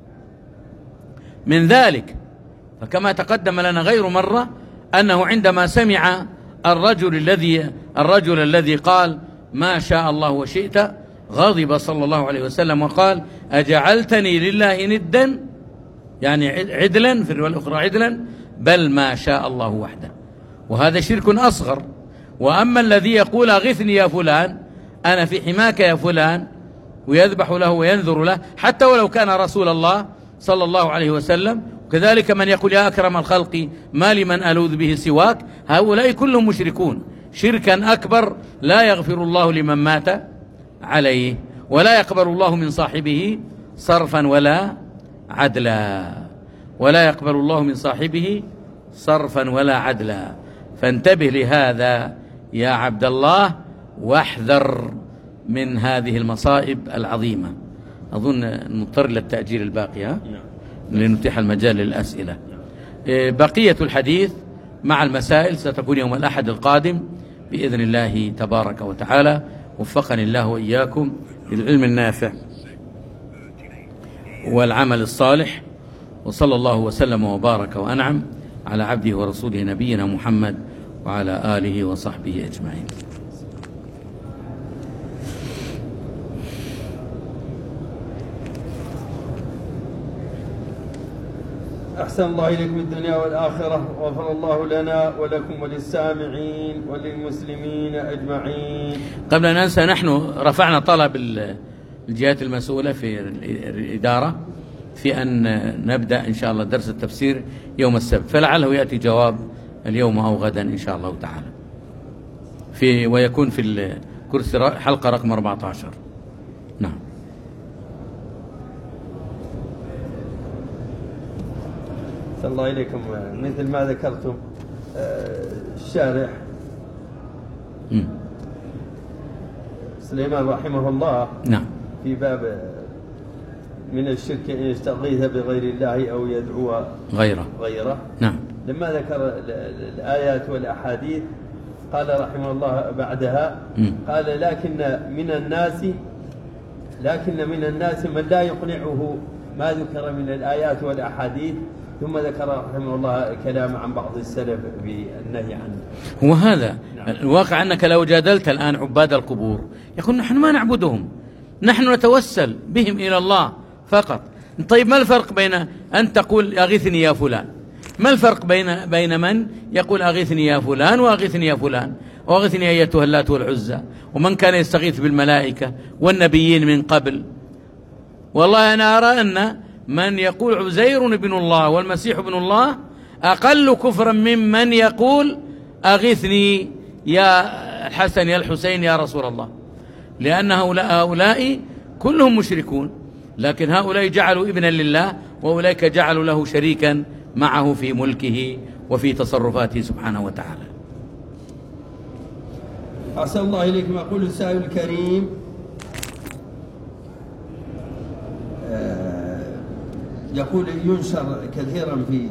A: من ذلك. فكما تقدم لنا غير مرة أنه عندما سمع الرجل الذي الرجل الذي قال ما شاء الله وشئت غضب صلى الله عليه وسلم وقال أجعلتني لله ندا، يعني عدلا، في الرواية الأخرى عدلا، بل ما شاء الله وحده. وهذا شرك أصغر. وأما الذي يقول أغثني يا فلان، أنا في حماك يا فلان، ويذبح له وينذر له حتى ولو كان رسول الله صلى الله عليه وسلم. وكذلك من يقول يا أكرم الخلق ما لمن ألوذ به سواك، هؤلاء كلهم مشركون شركا أكبر لا يغفر الله لمن مات عليه، ولا يقبل الله من صاحبه صرفا ولا عدلا، ولا يقبل الله من صاحبه صرفا ولا عدلا. فانتبه لهذا يا عبد الله واحذر من هذه المصائب العظيمة. أظن نضطر للتأجيل الباقي ها؟ لنتيح المجال للأسئلة. بقية الحديث مع المسائل ستكون يوم الأحد القادم بإذن الله تبارك وتعالى. وفقني الله وإياكم للعلم النافع والعمل الصالح، وصلى الله وسلم وبارك وأنعم على عبده ورسوله نبينا محمد وعلى آله وصحبه أجمعين.
B: أحسن الله إليكم الدنيا والآخرة، وغفر الله لنا ولكم وللسامعين وللمسلمين أجمعين.
A: قبل أن ننسى، نحن رفعنا طلب الجهات المسؤولة في الإدارة في أن نبدأ إن شاء الله درس التفسير يوم السبت، فلعله يأتي جواب اليوم أو غدا إن شاء الله تعالى، في ويكون في الكرسي حلقة رقم أربعة عشر. نعم.
B: صلى الله إليكم، مثل ما ذكرتم الشارح م. سليمان رحمه الله
A: نعم
B: في باب من الشرك أن يستغيث بغير الله أو يدعو
A: غيره
B: غيره
A: نعم.
B: لما ذكر الآيات والأحاديث قال رحمه الله بعدها م. قال لكن من الناس لكن من الناس من لا يقنعه ما ذكر من الآيات والأحاديث. ثم ذكر رحمه الله كلام عن بعض السلف بالنهي عنه.
A: هو هذا نعم. الواقع أنك لو جادلت الآن عباد القبور يقول نحن ما نعبدهم، نحن نتوسل بهم إلى الله فقط. طيب ما الفرق بين أن تقول أغثني يا فلان؟ ما الفرق بين بين من يقول أغثني يا فلان وأغثني يا فلان وأغثني أيتها اللات والعزى، ومن كان يستغيث بالملائكة والنبيين من قبل؟ والله أنا أرى أن من يقول عزير ابن الله والمسيح ابن الله أقل كفرا ممن يقول أغثني يا الحسن يا الحسين يا رسول الله، لأن هؤلاء كلهم مشركون، لكن هؤلاء جعلوا ابنا لله وأولئك جعلوا له شريكا معه في ملكه وفي تصرفاته سبحانه وتعالى.
B: أحسن الله إليكم. يقول السائل الكريم يقول ينشر كثيرا في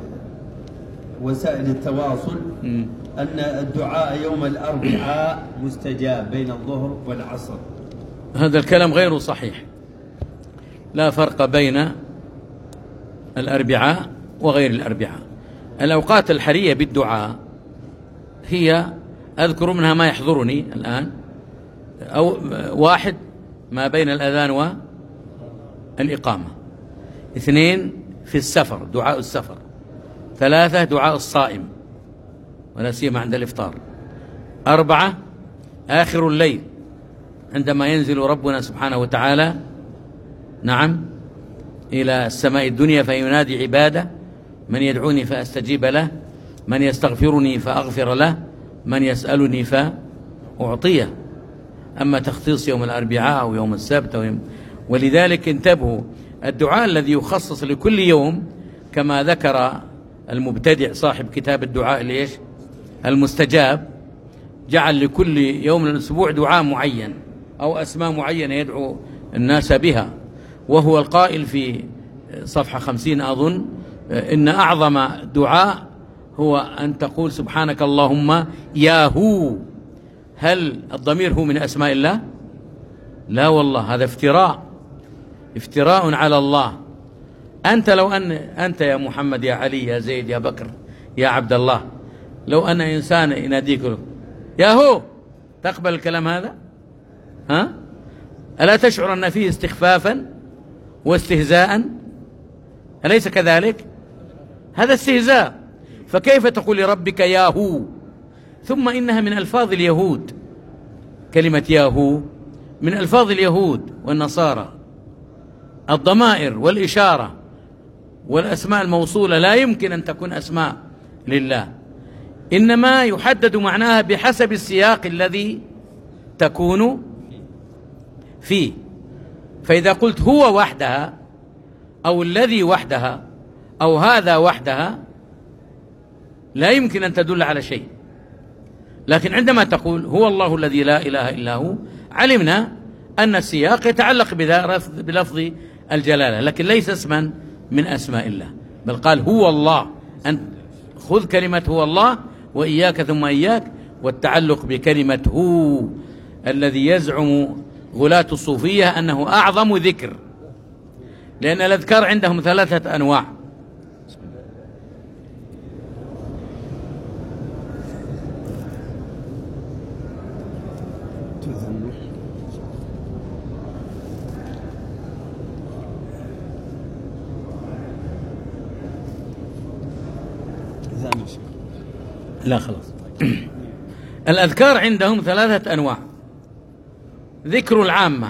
B: وسائل التواصل م. أن الدعاء يوم الأربعاء مستجاب بين الظهر والعصر.
A: هذا الكلام غير صحيح، لا فرق بين الأربعاء وغير الأربعاء. الأوقات الحرية بالدعاء هي أذكر منها ما يحضرني الآن: أو واحد ما بين الأذان والإقامة، اثنين في السفر دعاء السفر، ثلاثة دعاء الصائم ولا سيما عند الإفطار، أربعة آخر الليل عندما ينزل ربنا سبحانه وتعالى نعم إلى السماء الدنيا فينادي عباده: من يدعوني فأستجيب له، من يستغفرني فأغفر له، من يسألني فأعطيه، أما تخصيص يوم الأربعاء أو يوم السبت أو يوم، ولذلك انتبهوا، الدعاء الذي يخصص لكل يوم كما ذكر المبتدع صاحب كتاب الدعاء ليش المستجاب، جعل لكل يوم من الأسبوع دعاء معين أو أسماء معينة يدعو الناس بها، وهو القائل في صفحة خمسين أظن إن أعظم دعاء هو أن تقول سبحانك اللهم يا هو. هل الضمير هو من أسماء الله؟ لا والله، هذا افتراء، افتراء على الله. أنت لو أن أنت يا محمد يا علي يا زيد يا بكر يا عبد الله، لو أن إنسان يناديك له يا هو، تقبل الكلام هذا؟ ها؟ ألا تشعر أن فيه استخفافا واستهزاء؟ أليس كذلك؟ هذا استهزاء. فكيف تقول لربك يا هو؟ ثم إنها من ألفاظ اليهود، كلمة يا هو من ألفاظ اليهود والنصارى. الضمائر والإشارة والأسماء الموصولة لا يمكن أن تكون أسماء لله، إنما يحدد معناها بحسب السياق الذي تكون فيه. فإذا قلت هو وحدها أو الذي وحدها أو هذا وحدها لا يمكن أن تدل على شيء، لكن عندما تقول هو الله الذي لا إله إلا هو علمنا أن السياق يتعلق بلفظ الجلالة، لكن ليس اسما من أسماء الله، بل قال هو الله. أن خذ كلمة هو الله وإياك ثم إياك، والتعلق بكلمة هو الذي يزعم غلاة الصوفية أنه أعظم ذكر، لأن الأذكار عندهم ثلاثة أنواع. لا خلاص. الأذكار عندهم ثلاثة أنواع: ذكر العامة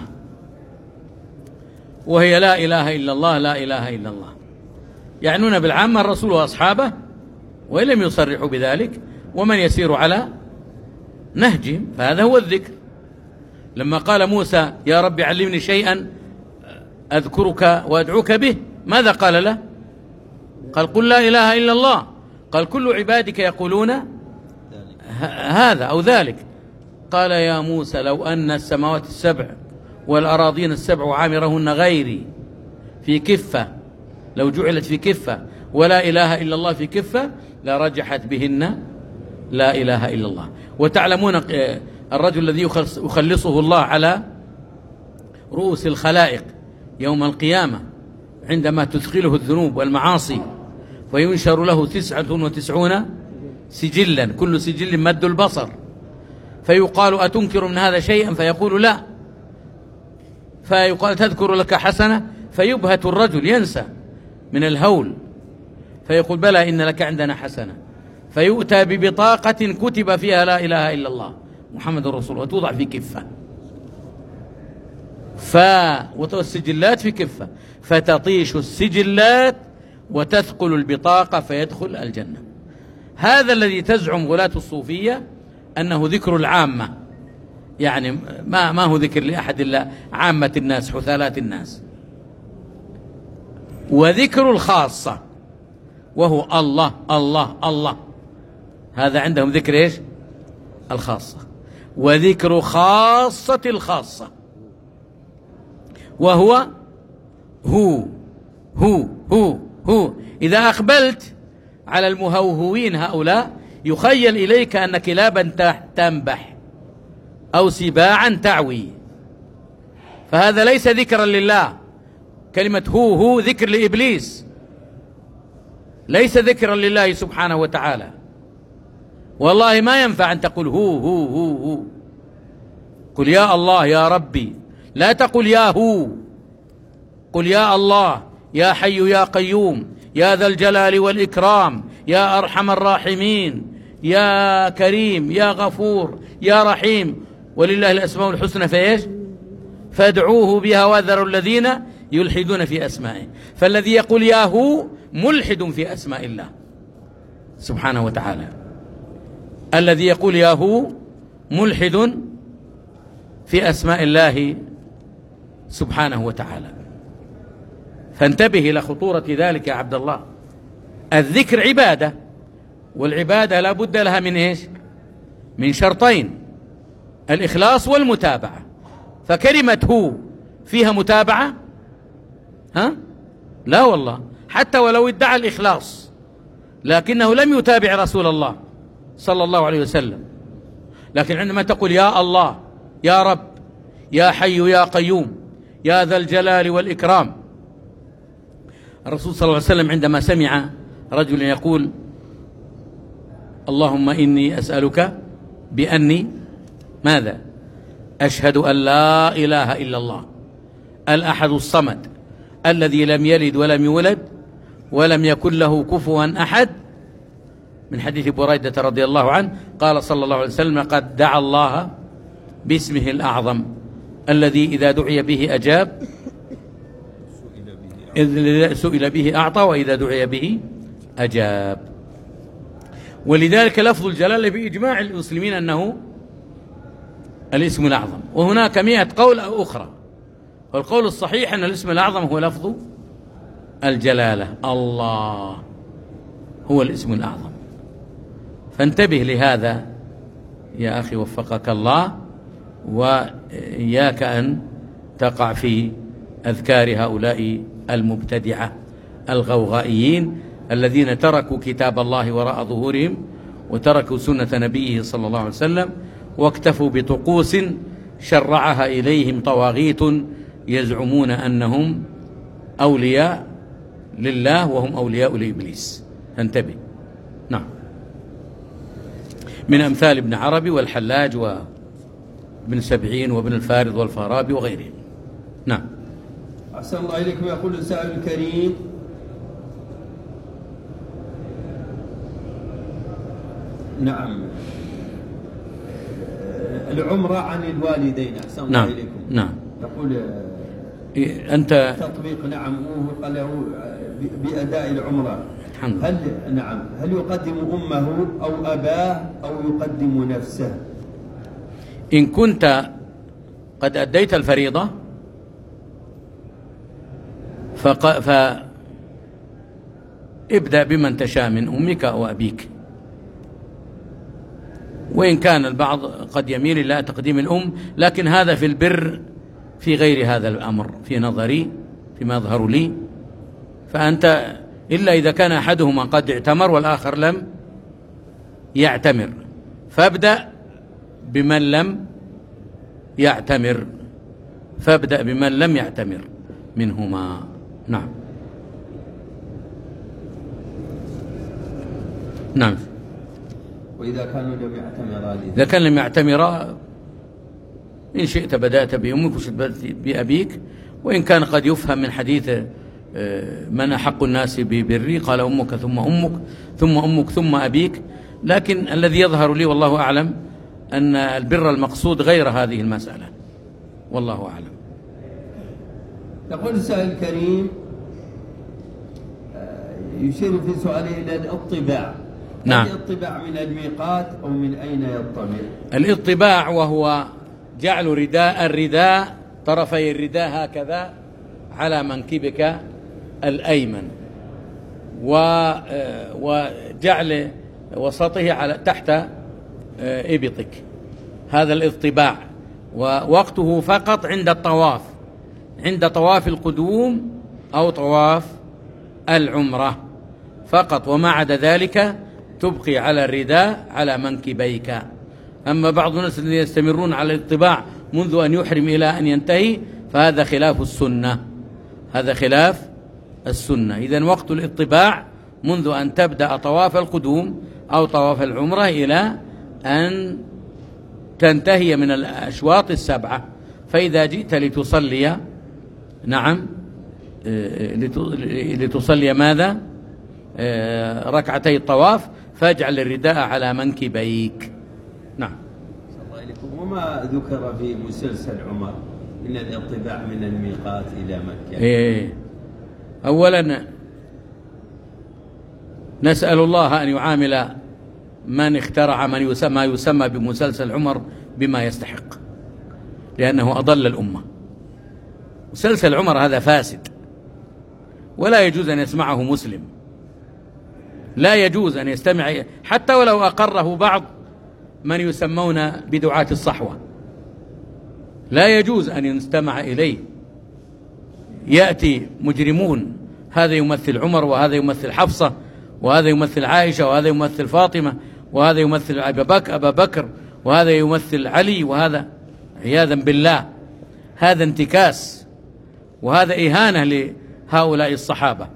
A: وهي لا إله إلا الله لا إله إلا الله، يعنون بالعامة الرسول وأصحابه وإن لم يصرحوا بذلك ومن يسير على نهجهم، فهذا هو الذكر. لما قال موسى يا رب علمني شيئا أذكرك وأدعوك به، ماذا قال له؟ قال قل لا إله إلا الله. قال كل عبادك يقولون هذا أو ذلك. قال يا موسى لو أن السماوات السبع والأراضين السبع وعامرهن غيري في كفة، لو جعلت في كفة ولا إله إلا الله في كفة لرجحت بهن لا إله إلا الله. وتعلمون الرجل الذي يخلصه الله على رؤوس الخلائق يوم القيامة عندما تثقله الذنوب والمعاصي، وينشر له تسعة وتسعون سجلا كل سجل مد البصر، فيقال أتنكر من هذا شيئا؟ فيقول لا. فيقال تذكر لك حسنة؟ فيبهت الرجل ينسى من الهول، فيقول بلى إن لك عندنا حسنة، فيؤتى ببطاقة كتب فيها لا إله إلا الله محمد رسول الله وتوضع في كفة، ف والسجلات في كفة، فتطيش السجلات وتثقل البطاقة فيدخل الجنة. هذا الذي تزعم غلاة الصوفية أنه ذكر العامة، يعني ما ما هو ذكر لأحد إلا عامة الناس حثالات الناس. وذكر الخاصة وهو الله الله الله، هذا عندهم ذكر إيش؟ الخاصة. وذكر خاصة الخاصة وهو هو هو هو هو. إذا أقبلت على المهوهوين هؤلاء يخيل إليك أن كلابا تنبح أو سباعا تعوي، فهذا ليس ذكرا لله. كلمة هو هو ذكر لإبليس، ليس ذكرا لله سبحانه وتعالى. والله ما ينفع أن تقول هو هو هو هو، قل يا الله يا ربي، لا تقل يا هو، قل يا الله يا حي يا قيوم يا ذا الجلال والإكرام يا أرحم الراحمين يا كريم يا غفور يا رحيم، ولله الأسماء الحسنى فإيش؟ فادعوه بها وذروا الذين يلحدون في أسمائه. فالذي يقول يا هو ملحد في أسماء الله سبحانه وتعالى. الذي يقول يا هو ملحد في أسماء الله سبحانه وتعالى. فانتبه إلى خطورة ذلك يا عبد الله. الذكر عبادة، والعبادة لا بد لها من إيش؟ من شرطين: الإخلاص والمتابعة. فكلمة هو فيها متابعة؟ ها؟ لا والله، حتى ولو ادعى الإخلاص لكنه لم يتابع رسول الله صلى الله عليه وسلم. لكن عندما تقول يا الله، يا رب، يا حي يا قيوم، يا ذا الجلال والإكرام. الرسول صلى الله عليه وسلم عندما سمع رجل يقول اللهم إني أسألك بأني ماذا؟ أشهد أن لا إله إلا الله الأحد الصمد الذي لم يلد ولم يولد ولم يكن له كفوا أحد، من حديث بريدة رضي الله عنه قال صلى الله عليه وسلم قد دعا الله باسمه الأعظم الذي إذا دعي به أجاب، إذ سئل به أعطى، وإذا دعي به أجاب. ولذلك لفظ الجلالة بإجماع المسلمين أنه الاسم الأعظم. وهناك مئة قول أخرى، والقول الصحيح أن الاسم الأعظم هو لفظ الجلالة، الله هو الاسم الأعظم. فانتبه لهذا يا أخي وفقك الله، وإياك أن تقع في أذكار هؤلاء المبتدعة الغوغائيين الذين تركوا كتاب الله وراء ظهورهم وتركوا سنة نبيه صلى الله عليه وسلم، واكتفوا بطقوس شرعها إليهم طواغيت يزعمون أنهم أولياء لله وهم أولياء لإبليس. انتبه. نعم. من أمثال ابن عربي والحلاج وابن سبعين وابن الفارض والفارابي وغيرهم. نعم.
B: أحسن الله إليكم. يقول السائل الكريم: نعم، العمرة عن الوالدين. أحسن الله
A: نعم.
B: إليكم.
A: نعم.
B: يقول
A: أنت
B: تطبيق نعم وفق له بأداء العمرة.
A: الحمد.
B: هل نعم هل يقدم أمه أو أباه أو يقدم نفسه؟
A: إن كنت قد أديت الفريضة فق... فابدأ بمن تشاء من أمك أو أبيك، وإن كان البعض قد يميل إلى تقديم الأم، لكن هذا في البر في غير هذا الأمر في نظري فيما يظهر لي. فأنت إلا إذا كان أحدهما قد اعتمر والآخر لم يعتمر، فابدأ بمن لم يعتمر فابدأ بمن لم يعتمر منهما. نعم. نعم.
B: وإذا كانوا لم يعتمرا،
A: إذا كان لم يعتمرا إن شئت بدأت بأمك وشئت بدأت بأبيك. وإن كان قد يفهم من حديث من أحق الناس ببري قال أمك ثم أمك ثم أمك ثم أبيك، لكن الذي يظهر لي والله أعلم أن البر المقصود غير هذه المسألة، والله أعلم.
B: يقول السائل الكريم يشير في سؤاله إلى الاطباع.
A: نعم.
B: الاطباع من الميقات أو من أين يطبع؟
A: الاطباع وهو جعل رداء الرداء طرفي الرداء هكذا على منكبك الأيمن، وجعل وسطه على تحت إبطك، هذا الاطباع. ووقته فقط عند الطواف، عند طواف القدوم أو طواف العمرة فقط، وما عدا ذلك تبقي على الرداء على منكبيك. أما بعض الناس الذين يستمرون على الاطباع منذ أن يحرم إلى أن ينتهي فهذا خلاف السنة، هذا خلاف السنة. إذن وقت الاطباع منذ أن تبدأ طواف القدوم أو طواف العمرة إلى أن تنتهي من الأشواط السبعة. فإذا جئت لتصلي نعم لتصلي ماذا؟ ركعتي الطواف فاجعل الرداء على منكبيك. نعم.
B: وما ذكر في مسلسل عمر إن الاطباع من الميقات إلى مكة؟
A: إيه. أولا نسأل الله أن يعامل من اخترع من يسمى ما يسمى بمسلسل عمر بما يستحق، لأنه أضل الأمة. مسلسل عمر هذا فاسد، ولا يجوز أن يسمعه مسلم، لا يجوز أن يستمع حتى ولو أقره بعض من يسمون بدعاة الصحوة، لا يجوز أن يستمع إليه. يأتي مجرمون، هذا يمثل عمر، وهذا يمثل حفصة، وهذا يمثل عائشة، وهذا يمثل فاطمة، وهذا يمثل أبا بكر, أبا بكر وهذا يمثل علي، وهذا عياذا بالله هذا انتكاس، وهذا إهانة لهؤلاء الصحابة.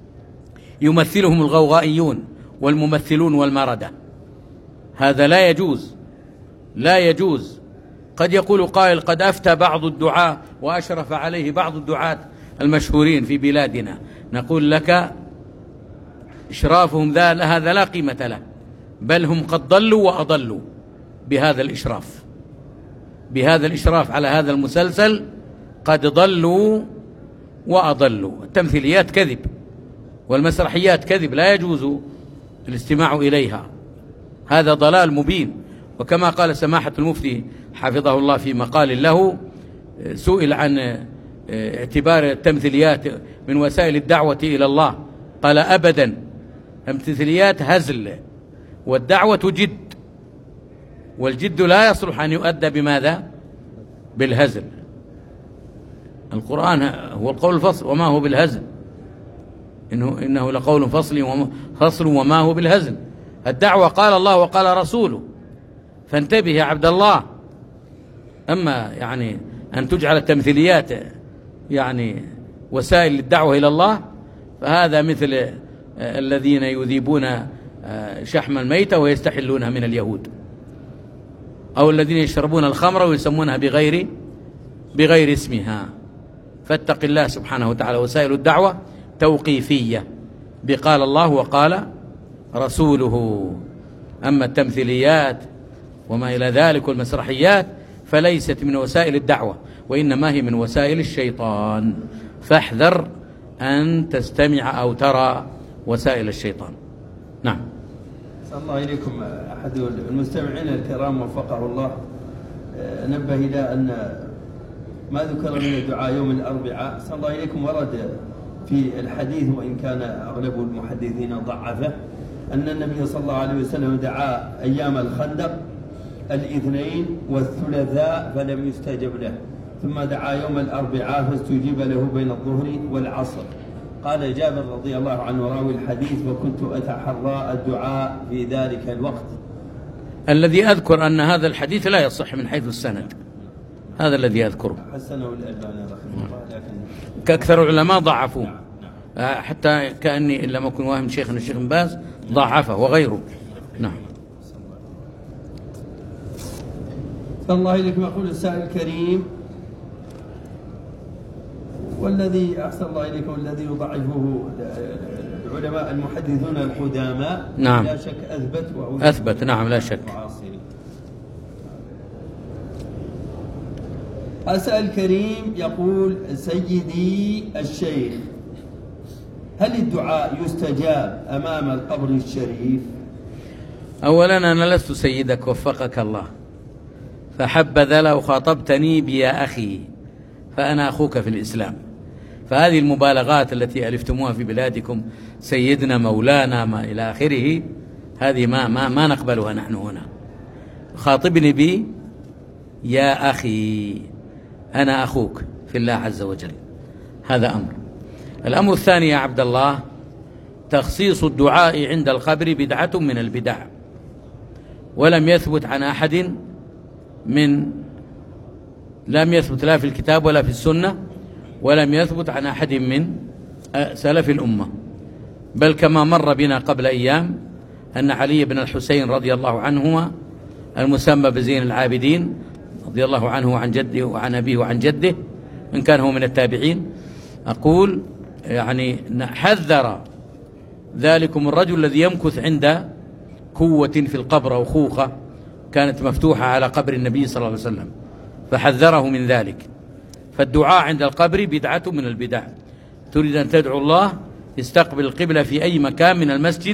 A: يمثلهم الغوغائيون والممثلون والمردة، هذا لا يجوز، لا يجوز. قد يقول قائل قد أفتى بعض الدعاة وأشرف عليه بعض الدعاة المشهورين في بلادنا، نقول لك إشرافهم ذا هذا لا قيمة له، بل هم قد ضلوا وأضلوا بهذا الإشراف، بهذا الإشراف على هذا المسلسل قد ضلوا وأضلوا. التمثيليات كذب والمسرحيات كذب، لا يجوز الاستماع إليها، هذا ضلال مبين. وكما قال سماحة المفتي حفظه الله في مقال له، سئل عن اعتبار التمثيليات من وسائل الدعوة إلى الله، قال أبدا، التمثيليات هزل والدعوة جد، والجد لا يصلح أن يؤدى بماذا؟ بالهزل. القرآن هو القول الفصل وما هو بالهزل، إنه, إنه لقول فصل فصل وما هو بالهزل. الدعوة قال الله وقال رسوله، فانتبه يا عبد الله. أما يعني أن تجعل التمثيليات يعني وسائل للدعوة إلى الله، فهذا مثل الذين يذيبون شحم الميتة ويستحلونها من اليهود، أو الذين يشربون الخمر ويسمونها بغير بغير اسمها. فاتق الله سبحانه وتعالى. وسائل الدعوة توقيفية بقال الله وقال رسوله. أما التمثيليات وما إلى ذلك والمسرحيات فليست من وسائل الدعوة، وإنما هي من وسائل الشيطان، فاحذر أن تستمع أو ترى وسائل الشيطان. نعم.
B: صلى الله إليكم. أحد المستمعين الكرام وفقه الله نبه إلى أن ما ذكر من الدعاء يوم الأربعاء صلى الله إليكم ورد في الحديث، وإن كان أغلب المحدثين ضعفه، أن النبي صلى الله عليه وسلم دعا أيام الخندق الاثنين والثلاثاء فلم يستجب له، ثم دعا يوم الأربعاء فاستجيب له بين الظهر والعصر. قال جابر رضي الله عنه راوي الحديث: وكنت أتحرى الدعاء في ذلك الوقت.
A: الذي أذكر أن هذا الحديث لا يصح من حيث السند، هذا الذي أذكره.
B: حسنه الألباني رحمه الله، لكن
A: كأكثر العلماء ضعفوه، حتى كأني إن لم أكن واهم شيخنا الشيخ بن باز ضعفه وغيره. نعم.
B: صلى الله إليكم. يقول السائل الكريم: والذي أحسن الله إليكم الذي يضعفه العلماء المحدثون القدامى،
A: نعم،
B: لا شك أثبت وهو
A: أثبت، نعم لا شك.
B: السائل الكريم يقول: سيدي الشيخ، هل الدعاء يستجاب أمام القبر الشريف؟
A: أولا أنا لست سيدك وفقك الله، فحبذا لو خاطبتني بيا أخي، فأنا أخوك في الإسلام. فهذه المبالغات التي ألفتموها في بلادكم، سيدنا مولانا ما إلى آخره، هذه ما, ما, ما نقبلها نحن هنا. خاطبني بي يا أخي، أنا أخوك في الله عز وجل. هذا أمر. الأمر الثاني يا عبد الله، تخصيص الدعاء عند القبر بدعة من البدع، ولم يثبت عن أحد من لم يثبت لا في الكتاب ولا في السنة، ولم يثبت عن أحد من سلف الأمة. بل كما مر بنا قبل أيام أن علي بن الحسين رضي الله عنهما المسمى بزين العابدين رضي الله عنه وعن جده وعن أبيه وعن جده، إن كان هو من التابعين، أقول يعني حذر ذلكم الرجل الذي يمكث عند كوة في القبر أو خوخة كانت مفتوحة على قبر النبي صلى الله عليه وسلم، فحذره من ذلك. فالدعاء عند القبر بدعة من البدع. تريد أن تدعو الله، استقبل القبلة في أي مكان من المسجد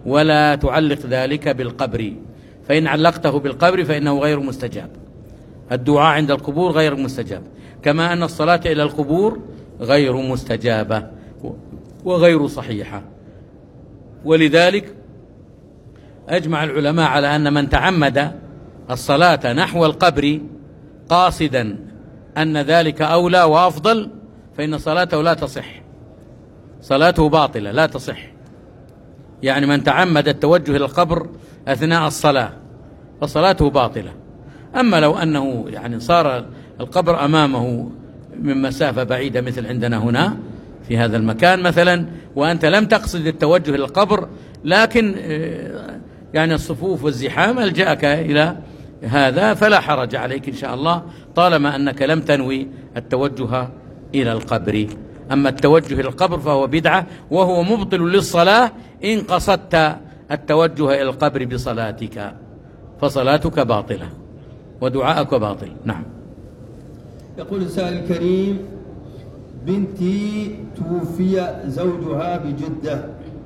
A: ولا تعلق ذلك بالقبر، فإن علقته بالقبر فإنه غير مستجاب. الدعاء عند القبور غير مستجاب، كما أن الصلاة إلى القبور غير مستجابة وغير صحيحة. ولذلك أجمع العلماء على أن من تعمد الصلاة نحو القبر قاصدا أن ذلك أولى وأفضل فإن صلاته لا تصح، صلاته باطلة لا تصح. يعني من تعمد التوجه إلى القبر أثناء الصلاة فصلاته باطلة. أما لو أنه يعني صار القبر أمامه من مسافة بعيدة مثل عندنا هنا في هذا المكان مثلا، وأنت لم تقصد التوجه إلى القبر، لكن يعني الصفوف والزحام ألجأك إلى هذا، فلا حرج عليك إن شاء الله طالما أنك لم تنوي التوجه إلى القبر. أما التوجه إلى القبر فهو بدعة وهو مبطل للصلاة إن قصدت التوجه إلى القبر بصلاتك، فصلاتك باطلة ودعاءك باطل. نعم.
B: يقول السائل الكريم: بنتي توفي زوجها بجدة.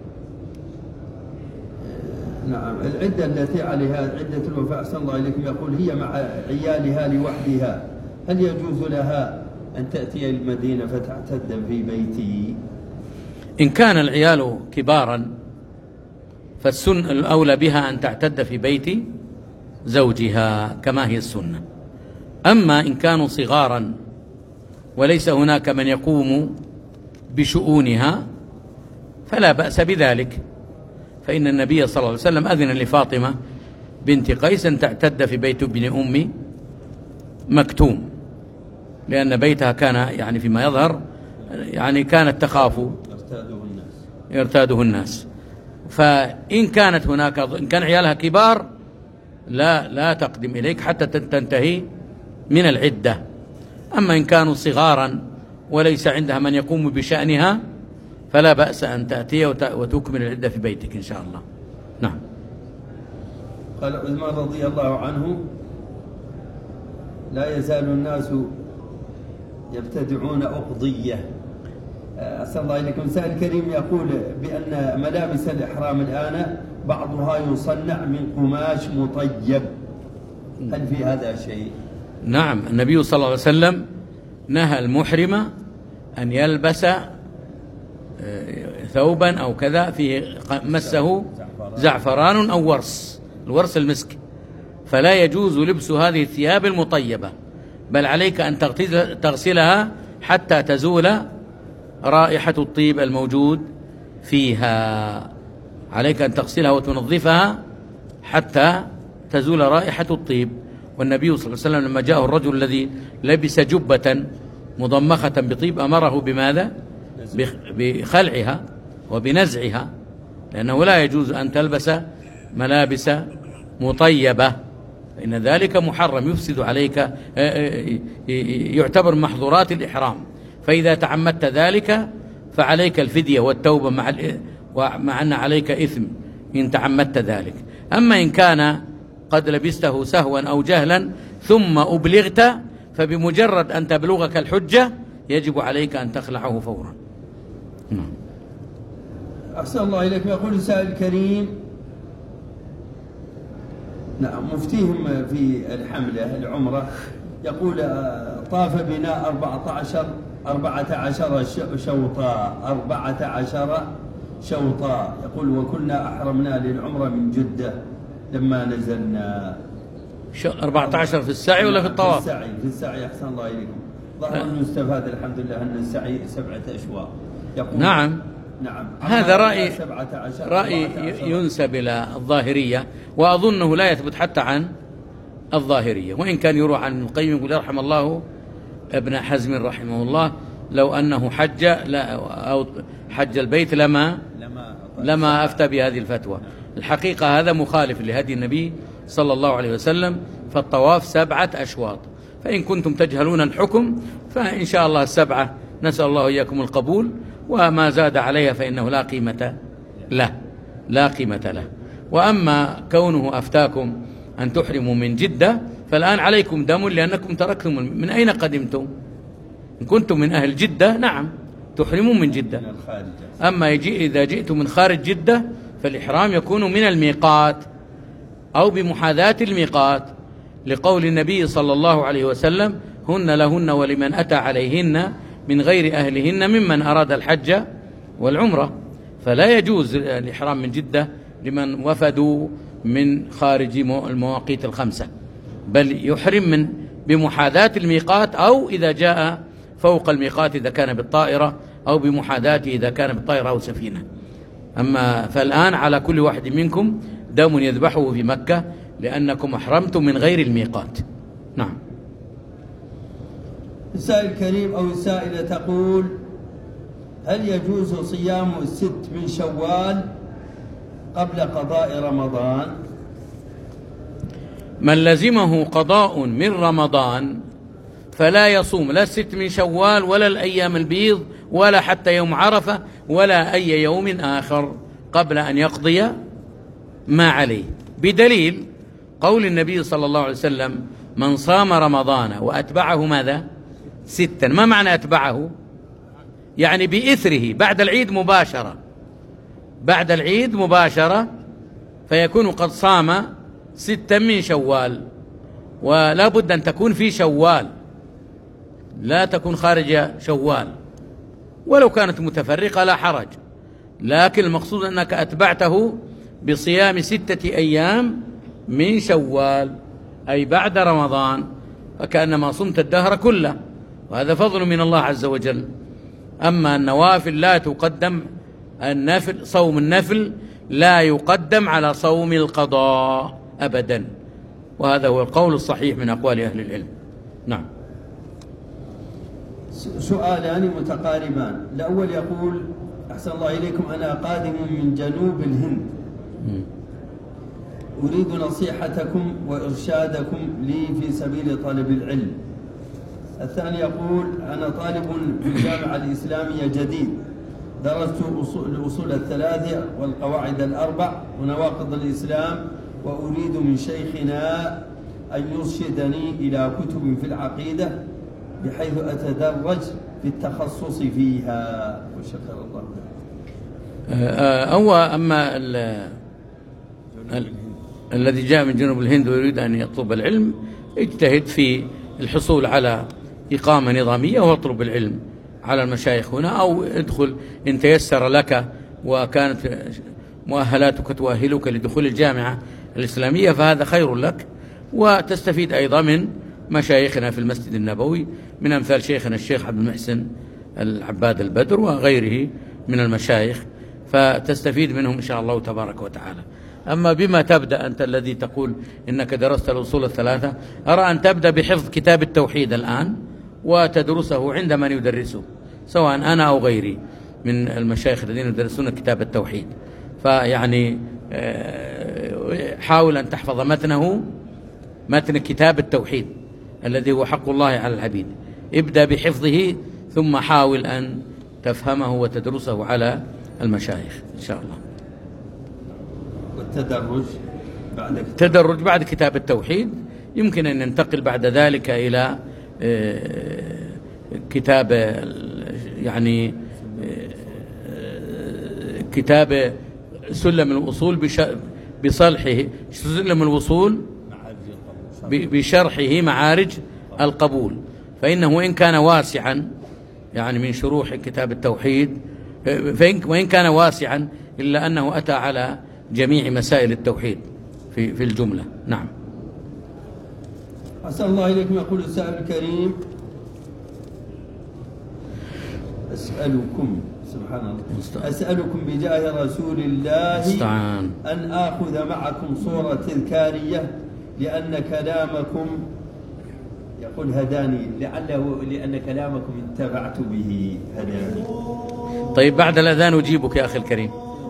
B: نعم. العدة التي عليها عدة الوفاة أحسن الله إليكم، يقول هي مع عيالها لوحدها، هل يجوز لها أن تأتي المدينة فتعتد في بيتي؟
A: إن كان العيال كبارا فالسن الأولى بها أن تعتد في بيت زوجها كما هي السنة. أما إن كانوا صغارا وليس هناك من يقوم بشؤونها فلا بأس بذلك، فإن النبي صلى الله عليه وسلم أذن لفاطمة بنت قيس أن تعتد في بيت ابن أم مكتوم، لأن بيتها كان يعني فيما يظهر يعني كانت تخاف
B: يرتاده الناس
A: يرتاده الناس. فإن كانت هناك إن كان عيالها كبار لا لا تقدم إليك حتى تنتهي من العدة. أما إن كانوا صغارا وليس عندها من يقوم بشأنها فلا بأس أن تأتي وتكمل العدة في بيتك إن شاء الله. نعم.
B: قال عثمان رضي الله عنه: لا يزال الناس يبتدعون أقضية. أسأل الله إليكم. سائل الكريم يقول بأن ملابس الإحرام الآن بعضها يصنع من قماش مطيب، هل في هذا شيء؟
A: نعم. النبي صلى الله عليه وسلم نهى المحرم أن يلبس ثوبا أو كذا فيه مسه زعفران أو ورس، الورس المسك، فلا يجوز لبس هذه الثياب المطيبة، بل عليك أن تغسلها حتى تزول رائحة الطيب الموجود فيها. عليك أن تغسلها وتنظفها حتى تزول رائحة الطيب. والنبي صلى الله عليه وسلم لما جاءه الرجل الذي لبس جبة مضمخة بطيب أمره بماذا؟ بخلعها وبنزعها، لأنه لا يجوز أن تلبس ملابس مطيبة، فإن ذلك محرم يفسد عليك، يعتبر محظورات الإحرام. فإذا تعمدت ذلك فعليك الفدية والتوبة مع مع أن عليك إثم إن تعمدت ذلك. أما إن كان قد لبسته سهوا أو جهلا ثم أبلغت فبمجرد أن تبلغك الحجة يجب عليك أن تخلعه فورا.
B: أحسن الله إليكم. يقول السائل الكريم: نعم، مفتيهم في الحملة العمرة يقول طاف بنا أربعة عشر أربعة عشر شوطا أربعة عشر شوطا يقول وكنا أحرمنا للعمرة من جدة لما نزلنا.
A: أربعة عشر في السعي ولا في الطواف؟
B: في السعي. في السعي. أحسن الله إليكم. ظهر المستفاد الحمد لله أن السعي سبعة أشواط.
A: نعم.
B: نعم.
A: هذا رأي رأي ينسب إلى الظاهرية، وأظنه لا يثبت حتى عن الظاهرية، وإن كان يروى عن ابن القيم يقول يرحم الله ابن حزم رحمه الله لو أنه حج لا أو حج البيت لما لما أفتى بهذه الفتوى. الحقيقة هذا مخالف لهدي النبي صلى الله عليه وسلم، فالطواف سبعة أشواط، فإن كنتم تجهلون الحكم فإن شاء الله السبعة نسأل الله إياكم القبول، وما زاد عليها فإنه لا قيمة له لا قيمة له. وأما كونه أفتاكم أن تحرموا من جدة فالآن عليكم دم لأنكم تركتم. من أين قدمتم؟ إن كنتم من أهل جدة نعم تحرموا من جدة، أما يجي إذا جئتم من خارج جدة فالإحرام يكون من الميقات أو بمحاذاة الميقات، لقول النبي صلى الله عليه وسلم: هن لهن ولمن أتى عليهن من غير أهلهن ممن أراد الحج والعمرة. فلا يجوز الإحرام من جدة لمن وفدوا من خارج المواقيت الخمسة، بل يحرم من بمحاذاة الميقات، أو إذا جاء فوق الميقات إذا كان بالطائرة، أو بمحاذاته إذا كان بالطائرة أو سفينة. أما فالآن على كل واحد منكم دم يذبحه في مكة، لأنكم أحرمتم من غير الميقات. نعم.
B: السائل الكريم أو السائلة تقول: هل يجوز صيام الست من شوال قبل قضاء رمضان؟
A: من لزمه قضاء من رمضان فلا يصوم لا الست من شوال ولا الأيام البيض ولا حتى يوم عرفة ولا أي يوم آخر قبل أن يقضي ما عليه، بدليل قول النبي صلى الله عليه وسلم: من صام رمضان وأتبعه ماذا؟ ستا. ما معنى أتبعه؟ يعني بإثره بعد العيد مباشرة، بعد العيد مباشرة، فيكون قد صام ستا من شوال. ولا بد أن تكون في شوال، لا تكون خارج شوال، ولو كانت متفرقة لا حرج، لكن المقصود أنك أتبعته بصيام ستة أيام من شوال، أي بعد رمضان، فكأنما صمت الدهر كله، وهذا فضل من الله عز وجل. أما النوافل لا تقدم، النفل صوم النفل لا يقدم على صوم القضاء أبدا، وهذا هو القول الصحيح من أقوال أهل العلم. نعم.
B: سؤالان متقاربان. الأول يقول: أحسن الله إليكم، أنا قادم من جنوب الهند، أريد نصيحتكم وإرشادكم لي في سبيل طلب العلم. الثاني يقول: أنا طالب في الجامعة الإسلامية جديد، درست الأصول الثلاثة والقواعد الأربع ونواقض الإسلام، وأريد من شيخنا أن يرشدني إلى كتب في العقيدة بحيث أتدرج في التخصص فيها، وشكر الله لك.
A: أو أما ال ال الذي جاء من جنوب الهند ويريد أن يطلب العلم، اجتهد في الحصول على إقامة نظامية واطلب العلم على المشايخ هنا، أو ادخل إن تيسر لك وكانت مؤهلاتك تؤهلك لدخول الجامعة الإسلامية فهذا خير لك، وتستفيد أيضا من مشايخنا في المسجد النبوي، من أمثال شيخنا الشيخ عبد المحسن العباد البدر وغيره من المشايخ، فتستفيد منهم إن شاء الله تبارك وتعالى. أما بما تبدأ أنت الذي تقول إنك درست الأصول الثلاثة، أرى أن تبدأ بحفظ كتاب التوحيد الآن وتدرسه عند من يدرسه، سواء أنا أو غيري من المشايخ الذين يدرسون كتاب التوحيد. فيعني حاول أن تحفظ متنه، متن كتاب التوحيد الذي هو حق الله على العبيد، ابدأ بحفظه ثم حاول أن تفهمه وتدرسه على المشايخ إن شاء الله.
B: والتدرج بعد
A: التدرج بعد كتاب التوحيد يمكن أن ننتقل بعد ذلك إلى كتاب يعني كتاب سلم الوصول بصلحه، سلم الوصول بشرحه معارج القبول، فإنه وإن كان واسعا يعني من شروح كتاب التوحيد، وإن كان واسعا إلا أنه أتى على جميع مسائل التوحيد في في الجملة. نعم.
B: أسأل الله إليكم. يقول السائل الكريم: أسألكم سبحان الله أسألكم بجاه رسول الله
A: استعان.
B: أن آخذ معكم صورة تذكارية، لأن كلامكم يقول هداني، لعله لأن كلامكم اتبعت به هداني.
A: طيب بعد الأذان أجيبك يا أخي الكريم.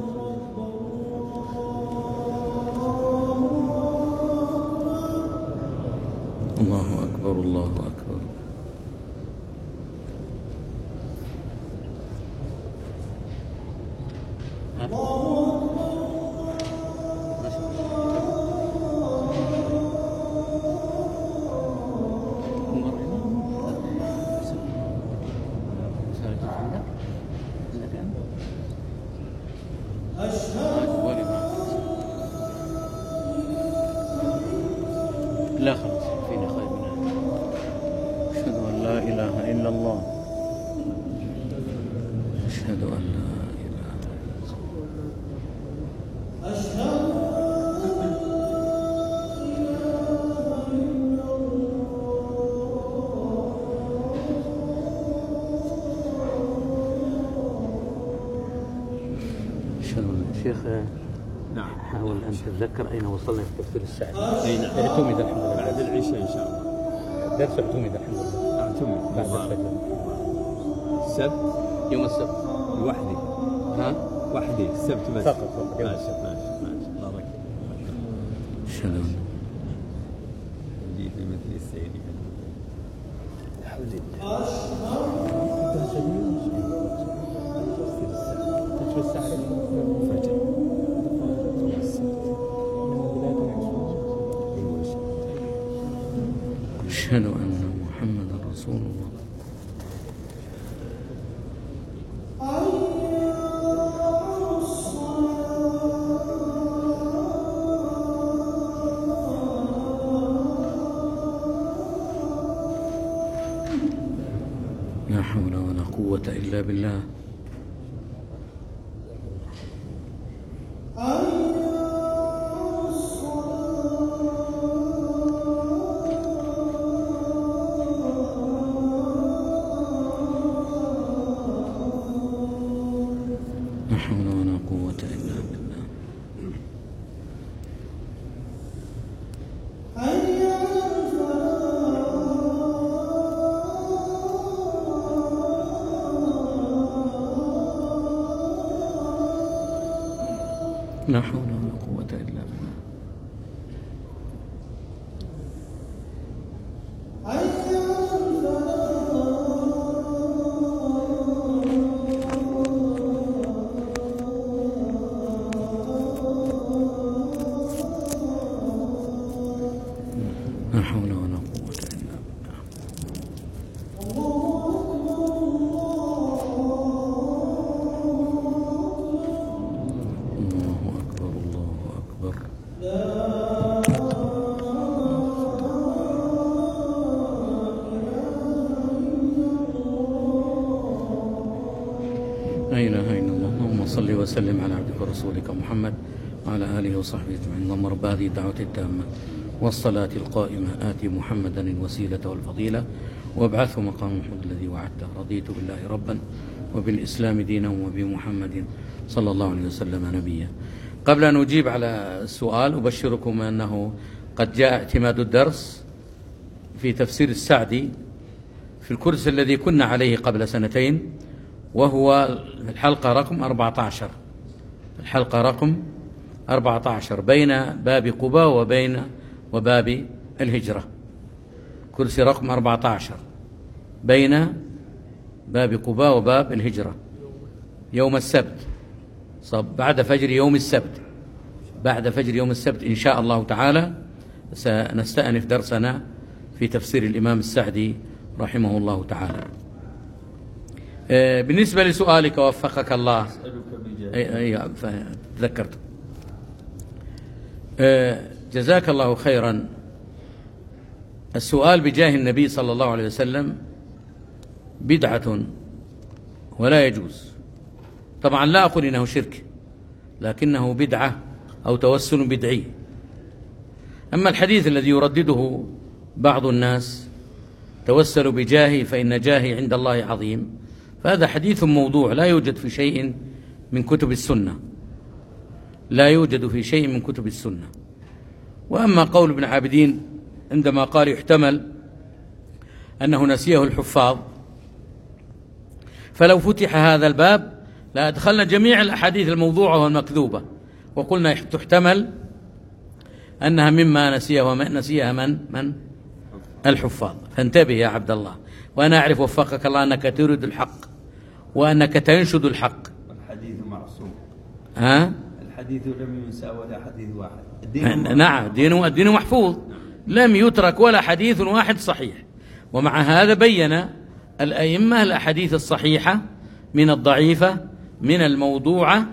A: الله أكبر الله أكبر. أشهد شيخ
C: نعم.
A: حاول أن تتذكر أين وصلنا في تفسير السعدي.
C: أي نعم.
A: اعتمد الحمد لله
C: بعد العشاء إن شاء الله.
A: درس اعتمد الحمد لله.
C: اعتمد
A: بعد الفجر.
C: السبت
A: يوم السبت.
C: لوحدي.
A: ها؟
C: وحدي السبت بس.
A: فقط فقط.
C: ماشي ماشي ماشي. بارك.
A: شلون؟
C: جيت لمثل السعيد. حولي.
A: أشهد أن محمدا رسول الله. لا حول ولا قوة إلا بالله. لا حول ولا قوة إلا بالله. لا حول ولا قوة إلا بالله. لا حول ولا قوة إلا بالله. الله أكبر الله أكبر. لا إله إلا الله. اللهم صل وسلم على عبدك ورسولك محمد وعلى آله وصحبه أجمعين. اللهم رب هذه الدعوة التامة والصلاة القائمة آت محمدا الوسيلة والفضيلة وابعثه مقام محمود الذي وعدته. رضيت بالله ربا وبالإسلام دينا وبمحمد صلى الله عليه وسلم نبيا. قبل أن أجيب على السؤال أبشركم أنه قد جاء اعتماد الدرس في تفسير السعدي في الكورس الذي كنا عليه قبل سنتين، وهو الحلقة رقم أربعة عشر. الحلقة رقم أربعة عشر بين باب قباء وبين وباب الهجرة. كرسي رقم أربعة عشر بين باب قباء وباب الهجرة يوم السبت، بعد فجر يوم السبت. بعد فجر يوم السبت إن شاء الله تعالى سنستأنف درسنا في تفسير الإمام السعدي رحمه الله تعالى. بالنسبة لسؤالك وفقك الله، أي تذكرت. جزاك الله خيرا. السؤال بجاه النبي صلى الله عليه وسلم بدعة ولا يجوز. طبعا لا أقول إنه شرك، لكنه بدعة أو توسل بدعي. أما الحديث الذي يردده بعض الناس توسلوا بجاهي فإن جاهي عند الله عظيم، فهذا حديث موضوع لا يوجد في شيء من كتب السنة، لا يوجد في شيء من كتب السنة. وأما قول ابن عابدين عندما قال يحتمل أنه نسيه الحفاظ، فلو فتح هذا الباب لأدخلنا جميع الأحاديث الموضوعة والمكذوبة وقلنا تحتمل أنها مما نسيه نسيها من من الحفاظ. فانتبه يا عبد الله، وأنا أعرف وفقك الله أنك تريد الحق وأنك تنشد الحق.
B: الحديث معصوم.
A: ها؟
B: الحديث لم ينسى ولا حديث واحد. الدين
A: نعم، الدين الدين محفوظ، لم يترك ولا حديث واحد صحيح. ومع هذا بين الأئمة الأحاديث الصحيحة من الضعيفة من الموضوعة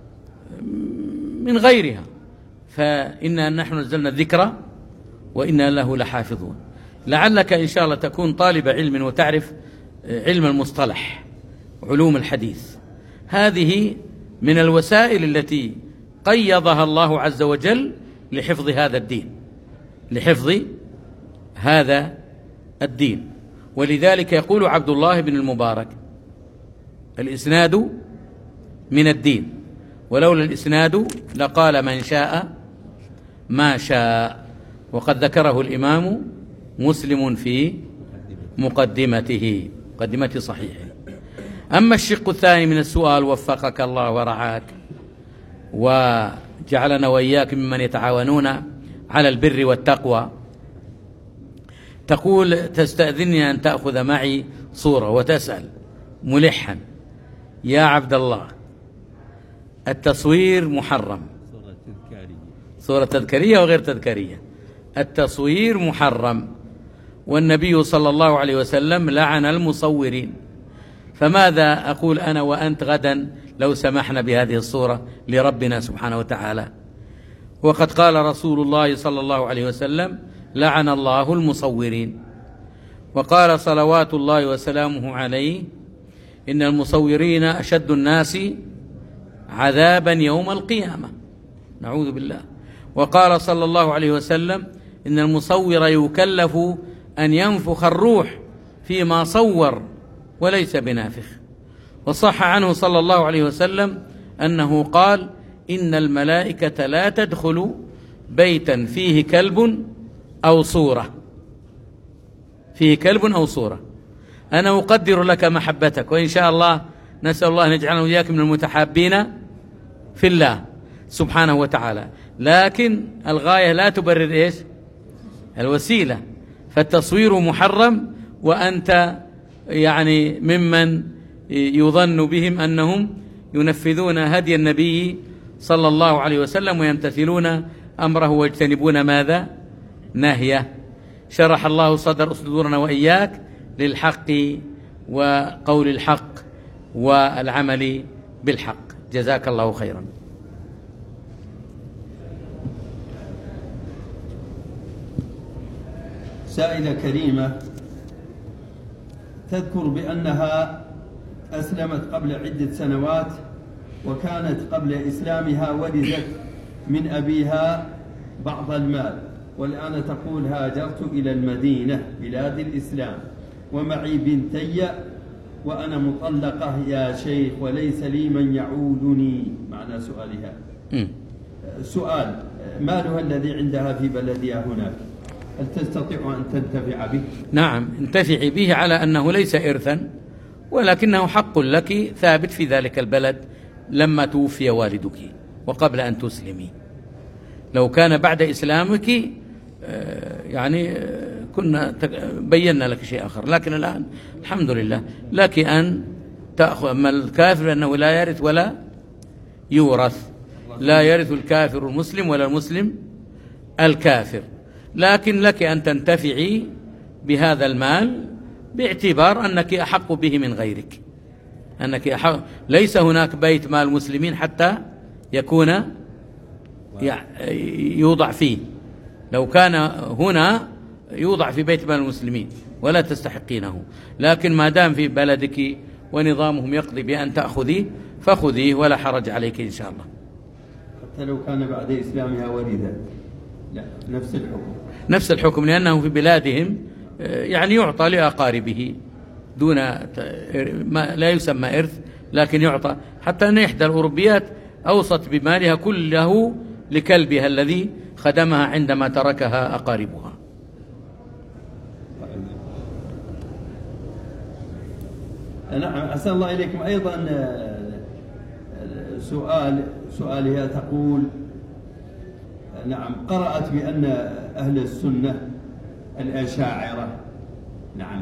A: من غيرها. فإنا نحن نزلنا الذكر وإنا له لحافظون. لعلك إن شاء الله تكون طالب علم وتعرف علم المصطلح علوم الحديث. هذه من الوسائل التي قيضها الله عز وجل لحفظ هذا الدين، لحفظ هذا الدين. ولذلك يقول عبد الله بن المبارك: الإسناد من الدين، ولولا الإسناد لقال من شاء ما شاء. وقد ذكره الإمام مسلم في مقدمته مقدمة صحيحه. أما الشق الثاني من السؤال، وفقك الله ورعاك وجعلنا وإياك ممن يتعاونون على البر والتقوى، تقول تستأذنني أن تأخذ معي صورة، وتسأل ملحا: يا عبد الله، التصوير محرم.
C: صورة تذكارية.
A: صورة تذكارية وغير تذكارية. التصوير محرم، والنبي صلى الله عليه وسلم لعن المصورين، فماذا أقول أنا وأنت غدا لو سمحنا بهذه الصورة لربنا سبحانه وتعالى؟ وقد قال رسول الله صلى الله عليه وسلم: لعن الله المصورين. وقال صلوات الله وسلامه عليه: إن المصورين أشد الناس عذابا يوم القيامة. نعوذ بالله. وقال صلى الله عليه وسلم: إن المصور يكلف أن ينفخ الروح فيما صور وليس بنافخ. وصح عنه صلى الله عليه وسلم أنه قال: إن الملائكة لا تدخل بيتا فيه كلب أو صورة فيه كلب أو صورة. أنا أقدر لك محبتك، وإن شاء الله نسأل الله أن يجعلنا وإياك من المتحابين في الله سبحانه وتعالى، لكن الغاية لا تبرر إيش؟ الوسيلة. فالتصوير محرم، وأنت يعني ممن يظن بهم أنهم ينفذون هدي النبي صلى الله عليه وسلم ويمتثلون أمره ويجتنبون ماذا؟ نهيه. شرح الله صدر صدورنا وإياك للحق وقول الحق والعمل بالحق. جزاك الله خيرا.
B: سائلة كريمة تذكر بأنها أسلمت قبل عدة سنوات، وكانت قبل إسلامها ولدت من أبيها بعض المال، والآن تقول: هاجرت إلى المدينة بلاد الإسلام ومعي بنتي وأنا مطلقة يا شيخ، وليس لي من يعولني. معنى سؤالها. م. سؤال: مالها الذي عندها في بلدها هناك هل تستطيع أن تنتفع به؟
A: نعم، انتفعي به على أنه ليس إرثا، ولكنه حق لك ثابت في ذلك البلد لما توفي والدك وقبل أن تسلمي. لو كان بعد إسلامك يعني كنا بينا لك شيء آخر، لكن الآن الحمد لله لك أن تأخذ. أما الكافر أنه لا يرث ولا يورث، لا يرث الكافر المسلم ولا المسلم الكافر، لكن لك أن تنتفعي بهذا المال باعتبار أنك أحق به من غيرك. أنك أحق. ليس هناك بيت مال المسلمين حتى يكون يوضع فيه. لو كان هنا يوضع في بيت مال المسلمين ولا تستحقينه، لكن ما دام في بلدك ونظامهم يقضي بأن تأخذيه فخذيه ولا حرج عليك إن شاء الله.
B: حتى لو كان بعد إسلامها ولدا؟ لا، نفس الحكم.
A: نفس الحكم، لأنه في بلادهم يعني يعطى لأقاربه دون ما لا يسمى إرث، لكن يعطى. حتى أن إحدى الأوروبيات أوصت بمالها كله لكلبها الذي خدمها عندما تركها أقاربها.
B: نعم. أحسن الله إليكم. أيضا سؤال سؤالها تقول: نعم، قرأت بأن أهل السنة الأشاعرة، نعم،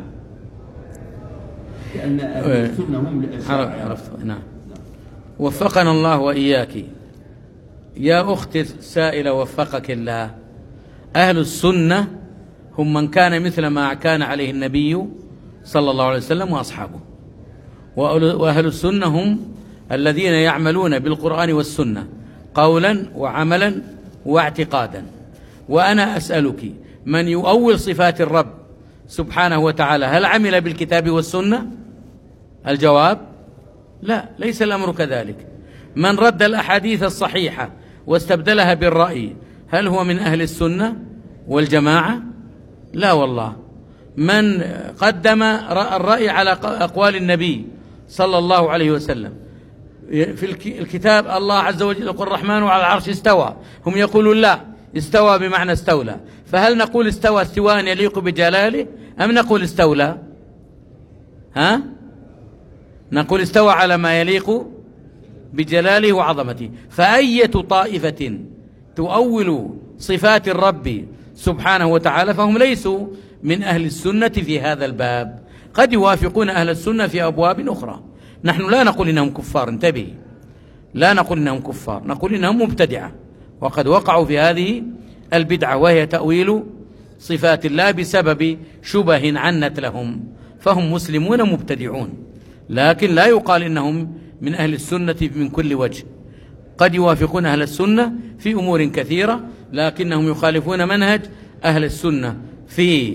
B: لأن أهل السنة هم الأشاعرة.
A: عرفت. نعم. وفقنا الله وإياك يا أختي السائلة، وفقك الله. أهل السنة هم من كان مثل ما كان عليه النبي صلى الله عليه وسلم وأصحابه، وأهل السنة هم الذين يعملون بالقرآن والسنة قولا وعملا واعتقادا. وأنا أسألك: من يؤول صفات الرب سبحانه وتعالى هل عمل بالكتاب والسنة؟ الجواب: لا، ليس الأمر كذلك. من رد الأحاديث الصحيحة واستبدلها بالرأي هل هو من أهل السنة والجماعة؟ لا والله. من قدم الرأي على أقوال النبي صلى الله عليه وسلم في الكتاب الله عز وجل يقول الرحمن على العرش استوى، هم يقولون لا، استوى بمعنى استولى. فهل نقول استوى استواء يليق بجلاله أم نقول استولى؟ ها؟ نقول استوى على ما يليق بجلاله وعظمته. فأية طائفة تؤول صفات الرب سبحانه وتعالى فهم ليسوا من أهل السنة في هذا الباب، قد يوافقون أهل السنة في أبواب أخرى. نحن لا نقول إنهم كفار، انتبه، لا نقول إنهم كفار، نقول إنهم مبتدعة، وقد وقعوا في هذه البدعة وهي تأويل صفات الله بسبب شبه عنت لهم، فهم مسلمون مبتدعون، لكن لا يقال إنهم من أهل السنة من كل وجه. قد يوافقون أهل السنة في أمور كثيرة، لكنهم يخالفون منهج أهل السنة في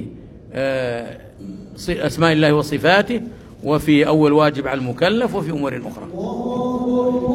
A: أسماء الله وصفاته، وفي أول واجب على المكلف، وفي أمور أخرى.